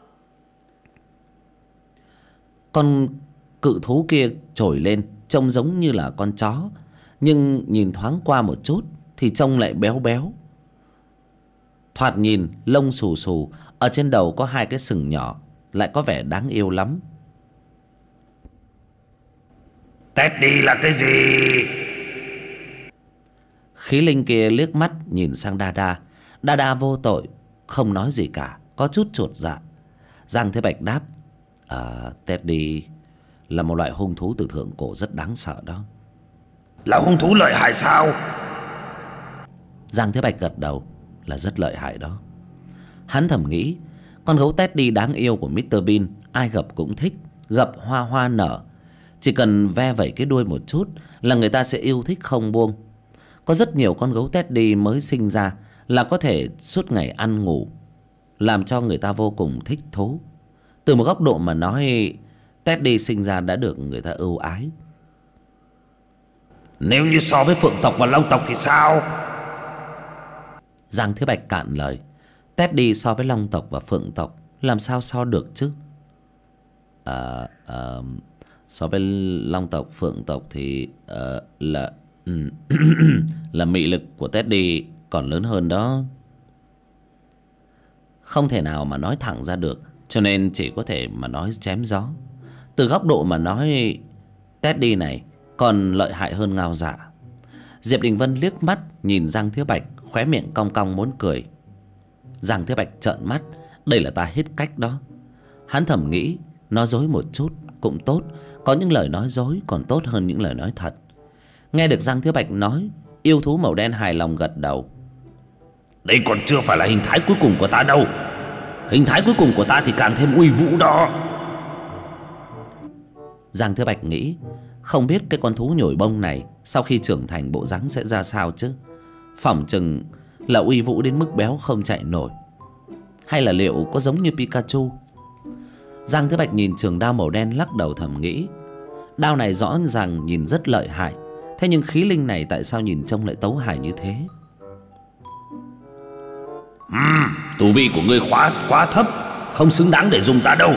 Con cự thú kia trồi lên trông giống như là con chó, nhưng nhìn thoáng qua một chút thì trông lại béo béo. Thoạt nhìn lông xù xù, ở trên đầu có hai cái sừng nhỏ, lại có vẻ đáng yêu lắm.
Teddy là cái gì?
Khí linh kia liếc mắt nhìn sang Đa Đa. Đa Đa vô tội không nói gì cả, có chút chột dạ. Giang Thế Bạch đáp: Teddy là một loại hung thú từ thượng cổ rất đáng sợ đó.
Là hung thú lợi hại sao?
Giang Thế Bạch gật đầu, là rất lợi hại đó. Hắn thầm nghĩ, con gấu Teddy đáng yêu của Mr. Bean ai gặp cũng thích, gặp hoa hoa nở. Chỉ cần ve vẩy cái đuôi một chút là người ta sẽ yêu thích không buông. Có rất nhiều con gấu Teddy mới sinh ra là có thể suốt ngày ăn ngủ, làm cho người ta vô cùng thích thú. Từ một góc độ mà nói, Teddy sinh ra đã được người ta ưu ái.
Nếu như so với phượng tộc và long tộc thì sao?
Giang Thế Bạch cạn lời. Teddy so với long tộc và phượng tộc làm sao so được chứ? So với long tộc, phượng tộc thì là là mị lực của Teddy còn lớn hơn đó. Không thể nào mà nói thẳng ra được, cho nên chỉ có thể mà nói chém gió. Từ góc độ mà nói, Teddy này còn lợi hại hơn Ngao Dạ. Diệp Đình Vân liếc mắt nhìn Giang Thế Bạch, khóe miệng cong cong muốn cười. Giang Thế Bạch trợn mắt, đây là ta hết cách đó. Hắn thầm nghĩ, nói dối một chút cũng tốt, có những lời nói dối còn tốt hơn những lời nói thật. Nghe được Giang Thế Bạch nói, yêu thú màu đen hài lòng gật đầu.
Đây còn chưa phải là hình thái cuối cùng của ta đâu. Hình thái cuối cùng của ta thì càng thêm uy vũ đó.
Giang Thế Bạch nghĩ, không biết cái con thú nhồi bông này sau khi trưởng thành bộ dáng sẽ ra sao chứ. Phỏng chừng là uy vũ đến mức béo không chạy nổi, hay là liệu có giống như Pikachu. Giang Thế Bạch nhìn trường đao màu đen lắc đầu thầm nghĩ, đao này rõ ràng nhìn rất lợi hại, thế nhưng khí linh này tại sao nhìn trông lại tấu hài như thế?
Tu vi của ngươi quá thấp, không xứng đáng để dùng ta đâu.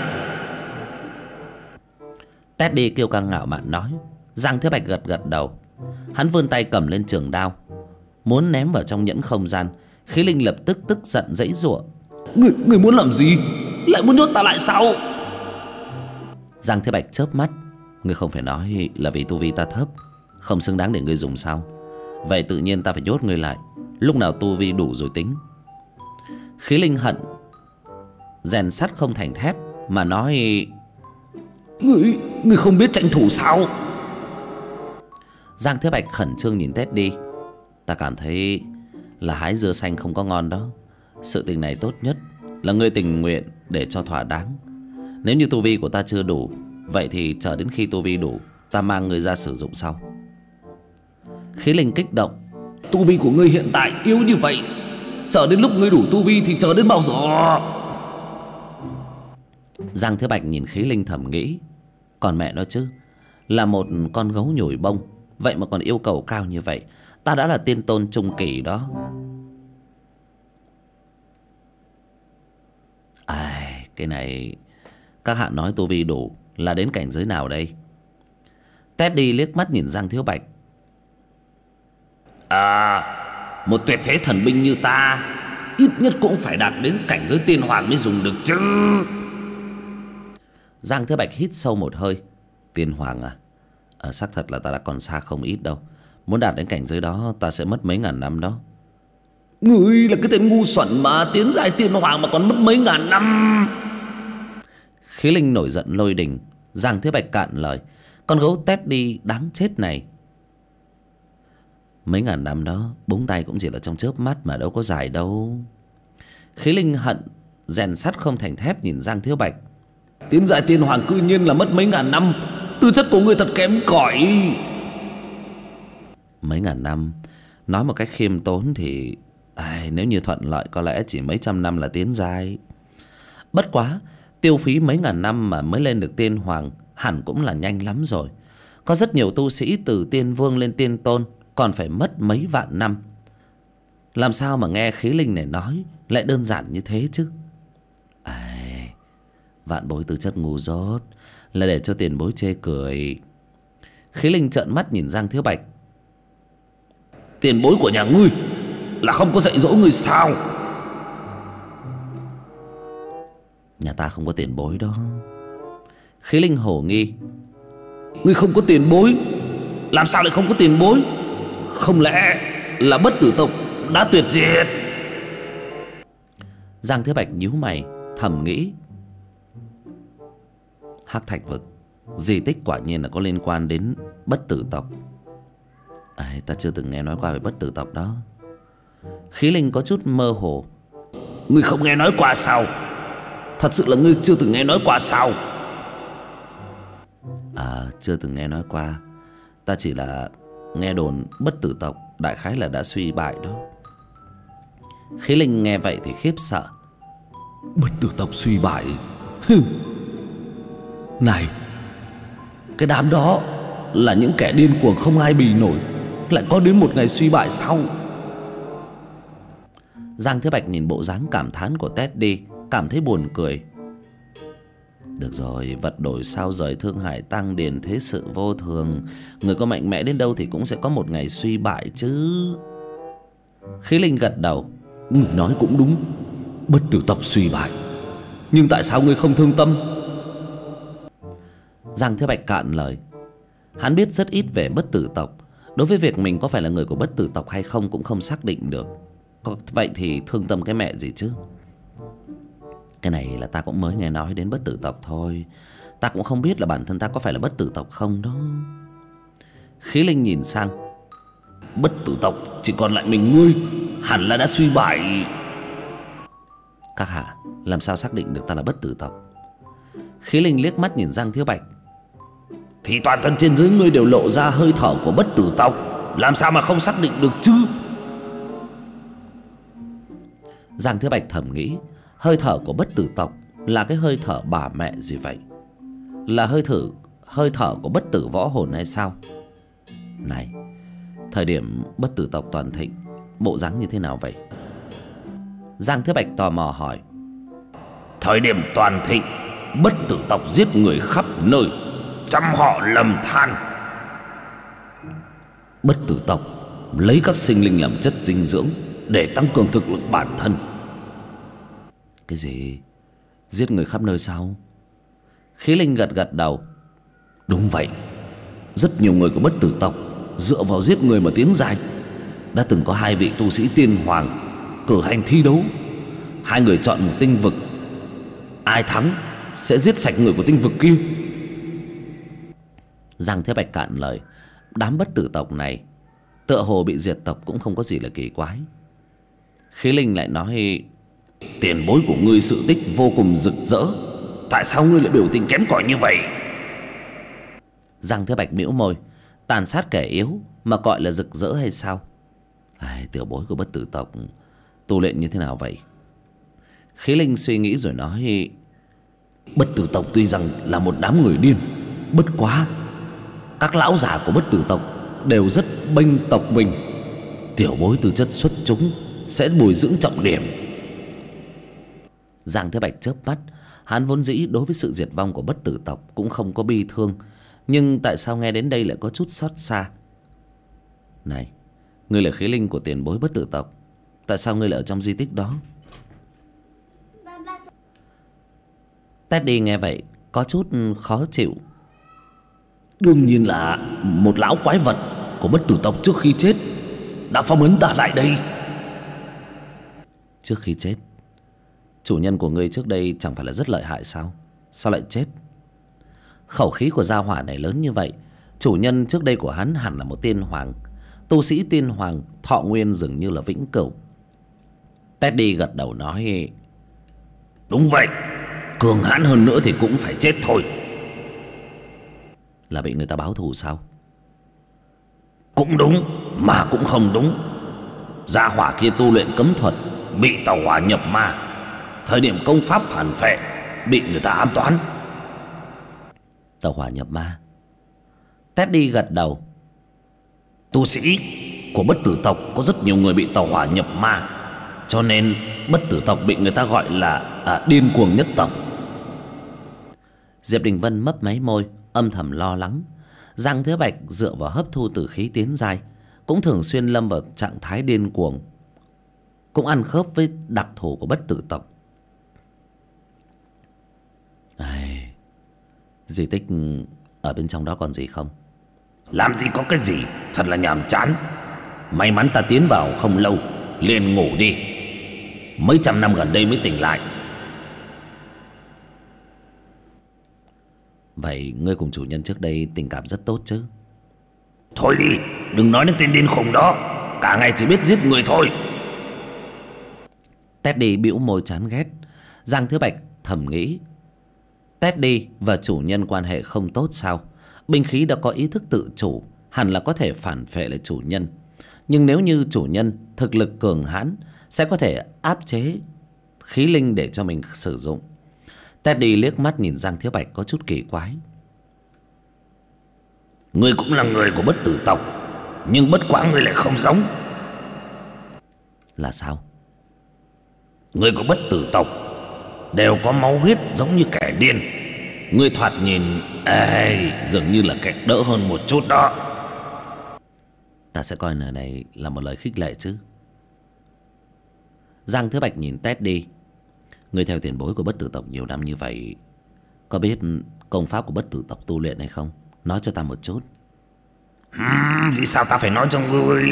Teddy kêu căng ngạo mạn nói. Giang Thế Bạch gật gật đầu. Hắn vươn tay cầm lên trường đao, muốn ném vào trong nhẫn không gian. Khí linh lập tức tức giận giãy giụa.
Người muốn làm gì? Lại muốn nhốt ta lại sao?
Giang Thế Bạch chớp mắt. Ngươi không phải nói là vì tu vi ta thấp, không xứng đáng để ngươi dùng sao? Vậy tự nhiên ta phải nhốt ngươi lại, lúc nào tu vi đủ rồi tính. Khí linh hận rèn sắt không thành thép mà nói.
Người không biết tranh thủ sao?
Giang Thế Bạch khẩn trương nhìn Teddy. Ta cảm thấy là hái dưa xanh không có ngon đó. Sự tình này tốt nhất là ngươi tình nguyện để cho thỏa đáng. Nếu như tu vi của ta chưa đủ, vậy thì chờ đến khi tu vi đủ, ta mang ngươi ra sử dụng sau. Khí linh kích động.
Tu vi của ngươi hiện tại yếu như vậy, chờ đến lúc ngươi đủ tu vi thì chờ đến bao giờ?
Giang Thế Bạch nhìn khí linh thầm nghĩ, còn mẹ nó chứ, là một con gấu nhồi bông, vậy mà còn yêu cầu cao như vậy. Ta đã là tiên tôn trung kỳ đó. Cái này các hạ nói tu vi đủ là đến cảnh giới nào đây? Teddy liếc mắt nhìn Giang Thiếu Bạch.
Một tuyệt thế thần binh như ta ít nhất cũng phải đạt đến cảnh giới tiên hoàng mới dùng được chứ.
Giang Thế Bạch hít sâu một hơi. Tiên hoàng à? Xác thật là ta đã còn xa không ít đâu. Muốn đạt đến cảnh giới đó ta sẽ mất mấy ngàn năm đó.
Ngươi là cái tên ngu xuẩn mà tiến giai tiên hoàng mà còn mất mấy ngàn năm.
Khí linh nổi giận lôi đình. Giang Thế Bạch cạn lời. Con gấu Teddy đáng chết này. Mấy ngàn năm đó búng tay cũng chỉ là trong chớp mắt mà đâu có dài đâu. Khí linh hận rèn sắt không thành thép nhìn Giang Thiếu Bạch.
Tiến giai tiên hoàng cư nhiên là mất mấy ngàn năm. Tư chất của ngươi thật kém cỏi.
Mấy ngàn năm, nói một cách khiêm tốn thì nếu như thuận lợi có lẽ chỉ mấy trăm năm là tiến giai. Bất quá tiêu phí mấy ngàn năm mà mới lên được tiên hoàng hẳn cũng là nhanh lắm rồi. Có rất nhiều tu sĩ từ tiên vương lên tiên tôn còn phải mất mấy vạn năm. Làm sao mà nghe khí linh này nói lại đơn giản như thế chứ? Vạn bối tư chất ngu dốt là để cho tiền bối chê cười. Khí linh trợn mắt nhìn Giang Thiếu Bạch.
Tiền bối của nhà ngươi là không có dạy dỗ ngươi sao?
Nhà ta không có tiền bối đó. Khí linh hổ nghi.
Ngươi không có tiền bối? Làm sao lại không có tiền bối? Không lẽ là Bất Tử tộc đã tuyệt diệt?
Giang Thế Bạch nhíu mày thầm nghĩ. Hắc Thạch Vực di tích quả nhiên là có liên quan đến Bất Tử tộc. Ta chưa từng nghe nói qua về Bất Tử tộc đó. Khí linh có chút mơ hồ.
Ngươi không nghe nói qua sao? Thật sự là ngươi chưa từng nghe nói qua sao?
Chưa từng nghe nói qua. Ta chỉ là nghe đồn Bất Tử tộc đại khái là đã suy bại đó. Khí linh nghe vậy thì khiếp sợ.
Bất Tử tộc suy bại? Này, cái đám đó là những kẻ điên cuồng không ai bì nổi, lại có đến một ngày suy bại sao?
Giang Thế Bạch nhìn bộ dáng cảm thán của Teddy, cảm thấy buồn cười. Được rồi, vật đổi sao rời thương hải tăng điền, thế sự vô thường. Người có mạnh mẽ đến đâu thì cũng sẽ có một ngày suy bại chứ. Khí linh gật đầu.
Người nói cũng đúng, Bất Tử tộc suy bại, nhưng tại sao ngươi không thương tâm?
Giang Thế Bạch cạn lời. Hắn biết rất ít về Bất Tử tộc. Đối với việc mình có phải là người của Bất Tử tộc hay không cũng không xác định được. Vậy thì thương tâm cái mẹ gì chứ. Cái này là ta cũng mới nghe nói đến Bất Tử tộc thôi. Ta cũng không biết là bản thân ta có phải là Bất Tử tộc không đó. Khí linh nhìn sang.
Bất Tử tộc chỉ còn lại mình ngươi, hẳn là đã suy bại.
Các hạ làm sao xác định được ta là Bất Tử tộc? Khí linh liếc mắt nhìn Giang Thiếu Bạch.
Thì toàn thân trên dưới ngươi đều lộ ra hơi thở của Bất Tử tộc, làm sao mà không xác định được chứ?
Giang Thiếu Bạch thầm nghĩ. Hơi thở của Bất Tử tộc là cái hơi thở bà mẹ gì vậy? Là hơi thở của bất tử võ hồn hay sao? Này, thời điểm Bất Tử tộc toàn thịnh bộ dáng như thế nào vậy? Giang Thế Bạch tò mò hỏi.
Thời điểm toàn thịnh, Bất Tử tộc giết người khắp nơi, trăm họ lầm than. Bất Tử tộc lấy các sinh linh làm chất dinh dưỡng để tăng cường thực lực bản thân.
Cái gì? Giết người khắp nơi sao? Khí linh gật gật đầu.
Đúng vậy. Rất nhiều người của Bất Tử tộc dựa vào giết người mà tiến giai. Đã từng có 2 vị tu sĩ tiên hoàng cử hành thi đấu. 2 người chọn một tinh vực, ai thắng sẽ giết sạch người của tinh vực kia.
Giang Thế Bạch cạn lời. Đám Bất Tử tộc này tựa hồ bị diệt tộc cũng không có gì là kỳ quái. Khí linh lại nói.
Tiền bối của ngươi sự tích vô cùng rực rỡ, tại sao ngươi lại biểu tình kém cỏi như vậy?
Giang Thế Bạch bĩu môi. Tàn sát kẻ yếu mà gọi là rực rỡ hay sao? Tiểu bối của Bất Tử tộc tu luyện như thế nào vậy? Khí linh suy nghĩ rồi nói.
Bất Tử tộc tuy rằng là một đám người điên, bất quá các lão già của Bất Tử tộc đều rất bênh tộc mình. Tiểu bối tư chất xuất chúng sẽ bồi dưỡng trọng điểm.
Giang Thế Bạch chớp mắt. Hắn vốn dĩ đối với sự diệt vong của Bất Tử tộc cũng không có bi thương, nhưng tại sao nghe đến đây lại có chút xót xa? Này, ngươi là khí linh của tiền bối Bất Tử tộc, tại sao ngươi lại ở trong di tích đó? Teddy nghe vậy có chút khó chịu.
Đương nhiên là một lão quái vật của Bất Tử tộc trước khi chết đã phong ấn ta lại đây.
Trước khi chết, chủ nhân của ngươi trước đây chẳng phải là rất lợi hại sao? Sao lại chết? Khẩu khí của gia hỏa này lớn như vậy. Chủ nhân trước đây của hắn hẳn là một tiên hoàng. Tu sĩ tiên hoàng thọ nguyên dường như là vĩnh cửu. Teddy gật đầu nói:
Đúng vậy, cường hãn hơn nữa thì cũng phải chết thôi.
Là bị người ta báo thù sao?
Cũng đúng mà cũng không đúng. Gia hỏa kia tu luyện cấm thuật, bị tàu hỏa nhập ma. Thời điểm công pháp phản phệ, bị người ta ám toán.
Tàu hỏa nhập ma? Teddy gật đầu.
Tu sĩ của bất tử tộc có rất nhiều người bị tàu hỏa nhập ma, cho nên bất tử tộc bị người ta gọi là điên cuồng nhất tộc.
Diệp Đình Vân mấp máy môi, âm thầm lo lắng. Giang Thiếu Bạch dựa vào hấp thu tử khí tiến giai, cũng thường xuyên lâm vào trạng thái điên cuồng, cũng ăn khớp với đặc thù của bất tử tộc. Di tích ở bên trong đó còn gì không?
Làm gì có cái gì, thật là nhàm chán. May mắn ta tiến vào không lâu, liền ngủ đi. Mấy trăm năm gần đây mới tỉnh lại.
Vậy ngươi cùng chủ nhân trước đây tình cảm rất tốt chứ?
Thôi đi, đừng nói đến tên điên khùng đó. Cả ngày chỉ biết giết người thôi.
Teddy bĩu môi chán ghét. Giang Thứ Bạch thầm nghĩ, Teddy và chủ nhân quan hệ không tốt sao? Binh khí đã có ý thức tự chủ, hẳn là có thể phản phệ lại chủ nhân. Nhưng nếu như chủ nhân thực lực cường hãn, sẽ có thể áp chế khí linh để cho mình sử dụng. Teddy liếc mắt nhìn Giang Thiếu Bạch có chút kỳ quái.
Ngươi cũng là người của bất tử tộc, nhưng bất quá ngươi lại không giống.
Là sao?
Người của bất tử tộc đều có máu huyết giống như kẻ điên. Ngươi thoạt nhìn dường như là kẻ đỡ hơn một chút đó.
Ta sẽ coi lời này là một lời khích lệ chứ. Giang Thứ Bạch nhìn Teddy. Ngươi theo tiền bối của bất tử tộc nhiều năm như vậy, có biết công pháp của bất tử tộc tu luyện hay không? Nói cho ta một chút.
Vì sao ta phải nói cho ngươi?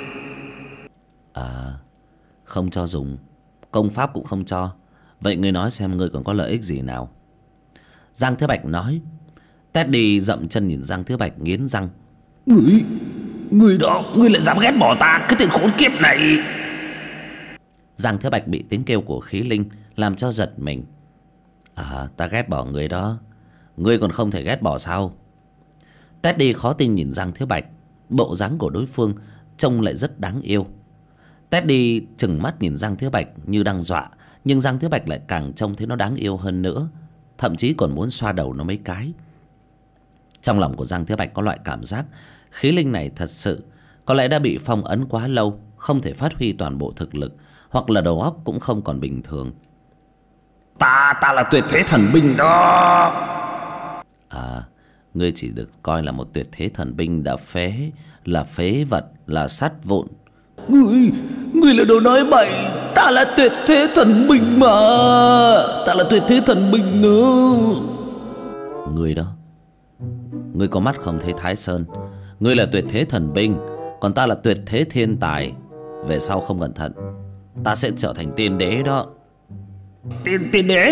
Không cho dùng, công pháp cũng không cho. Vậy ngươi nói xem ngươi còn có lợi ích gì nào? Giang Thứ Bạch nói. Teddy dậm chân nhìn Giang Thứ Bạch nghiến răng.
Ngươi đó, ngươi lại dám ghét bỏ ta, cái tên khốn kiếp này.
Giang Thứ Bạch bị tiếng kêu của khí linh làm cho giật mình. Ta ghét bỏ ngươi đó. Ngươi còn không thể ghét bỏ sao? Teddy khó tin nhìn Giang Thứ Bạch. Bộ dáng của đối phương trông lại rất đáng yêu. Teddy trừng mắt nhìn Giang Thứ Bạch như đang dọa, nhưng Giang Thứ Bạch lại càng trông thấy nó đáng yêu hơn nữa, thậm chí còn muốn xoa đầu nó mấy cái. Trong lòng của Giang Thứ Bạch có loại cảm giác khí linh này thật sự có lẽ đã bị phong ấn quá lâu, không thể phát huy toàn bộ thực lực, hoặc là đầu óc cũng không còn bình thường.
Ta là tuyệt thế thần binh đó.
Ngươi chỉ được coi là một tuyệt thế thần binh đã phế, là phế vật, là sắt vụn.
Ngươi là đồ nói bậy. Ta là tuyệt thế thần binh mà. Ta là tuyệt thế thần binh nữa.
Ngươi đó, ngươi có mắt không thấy Thái Sơn. Ngươi là tuyệt thế thần binh, còn ta là tuyệt thế thiên tài. Về sau không cẩn thận, ta sẽ trở thành tiên đế đó.
Tiên đế?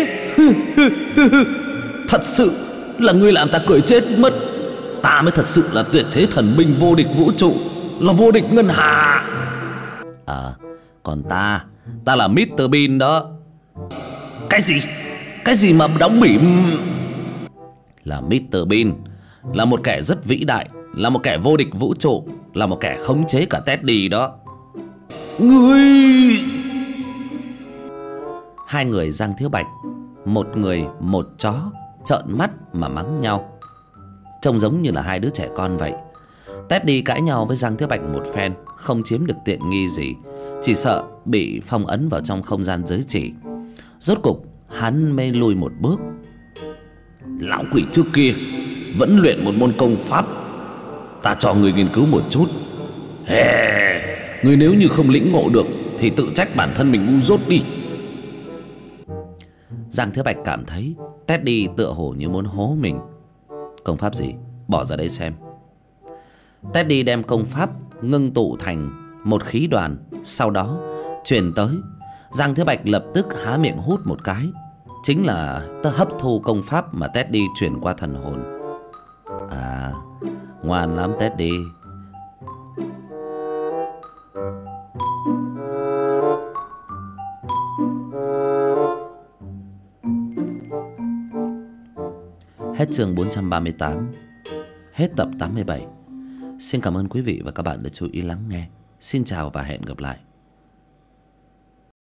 Thật sự là ngươi làm ta cười chết mất. Ta mới thật sự là tuyệt thế thần binh vô địch vũ trụ, là vô địch ngân hà.
Còn ta là Mr. Bean đó.
Cái gì? Cái gì mà đóng bỉm?
Là Mr. Bean, là một kẻ rất vĩ đại, là một kẻ vô địch vũ trụ, là một kẻ khống chế cả Teddy đó.
Ngươi...
Hai người Giang Thiếu Bạch, một người một chó, trợn mắt mà mắng nhau, trông giống như là hai đứa trẻ con vậy. Teddy cãi nhau với Giang Thiếu Bạch một phen, không chiếm được tiện nghi gì, chỉ sợ bị phong ấn vào trong không gian giới chỉ. Rốt cục hắn mê lùi một bước.
Lão quỷ trước kia vẫn luyện một môn công pháp, ta cho người nghiên cứu một chút. Người nếu như không lĩnh ngộ được thì tự trách bản thân mình ngu dốt đi.
Giang Thiếu Bạch cảm thấy Teddy tựa hồ như muốn hố mình. Công pháp gì? Bỏ ra đây xem. Teddy đem công pháp ngưng tụ thành một khí đoàn, sau đó truyền tới. Giang Thế Bạch lập tức há miệng hút một cái. Chính là ta hấp thu công pháp mà Teddy chuyển qua thần hồn. À, ngoan lắm Teddy. Hết chương 438. Hết tập 87. Xin cảm ơn quý vị và các bạn đã chú ý lắng nghe. Xin chào và hẹn gặp lại.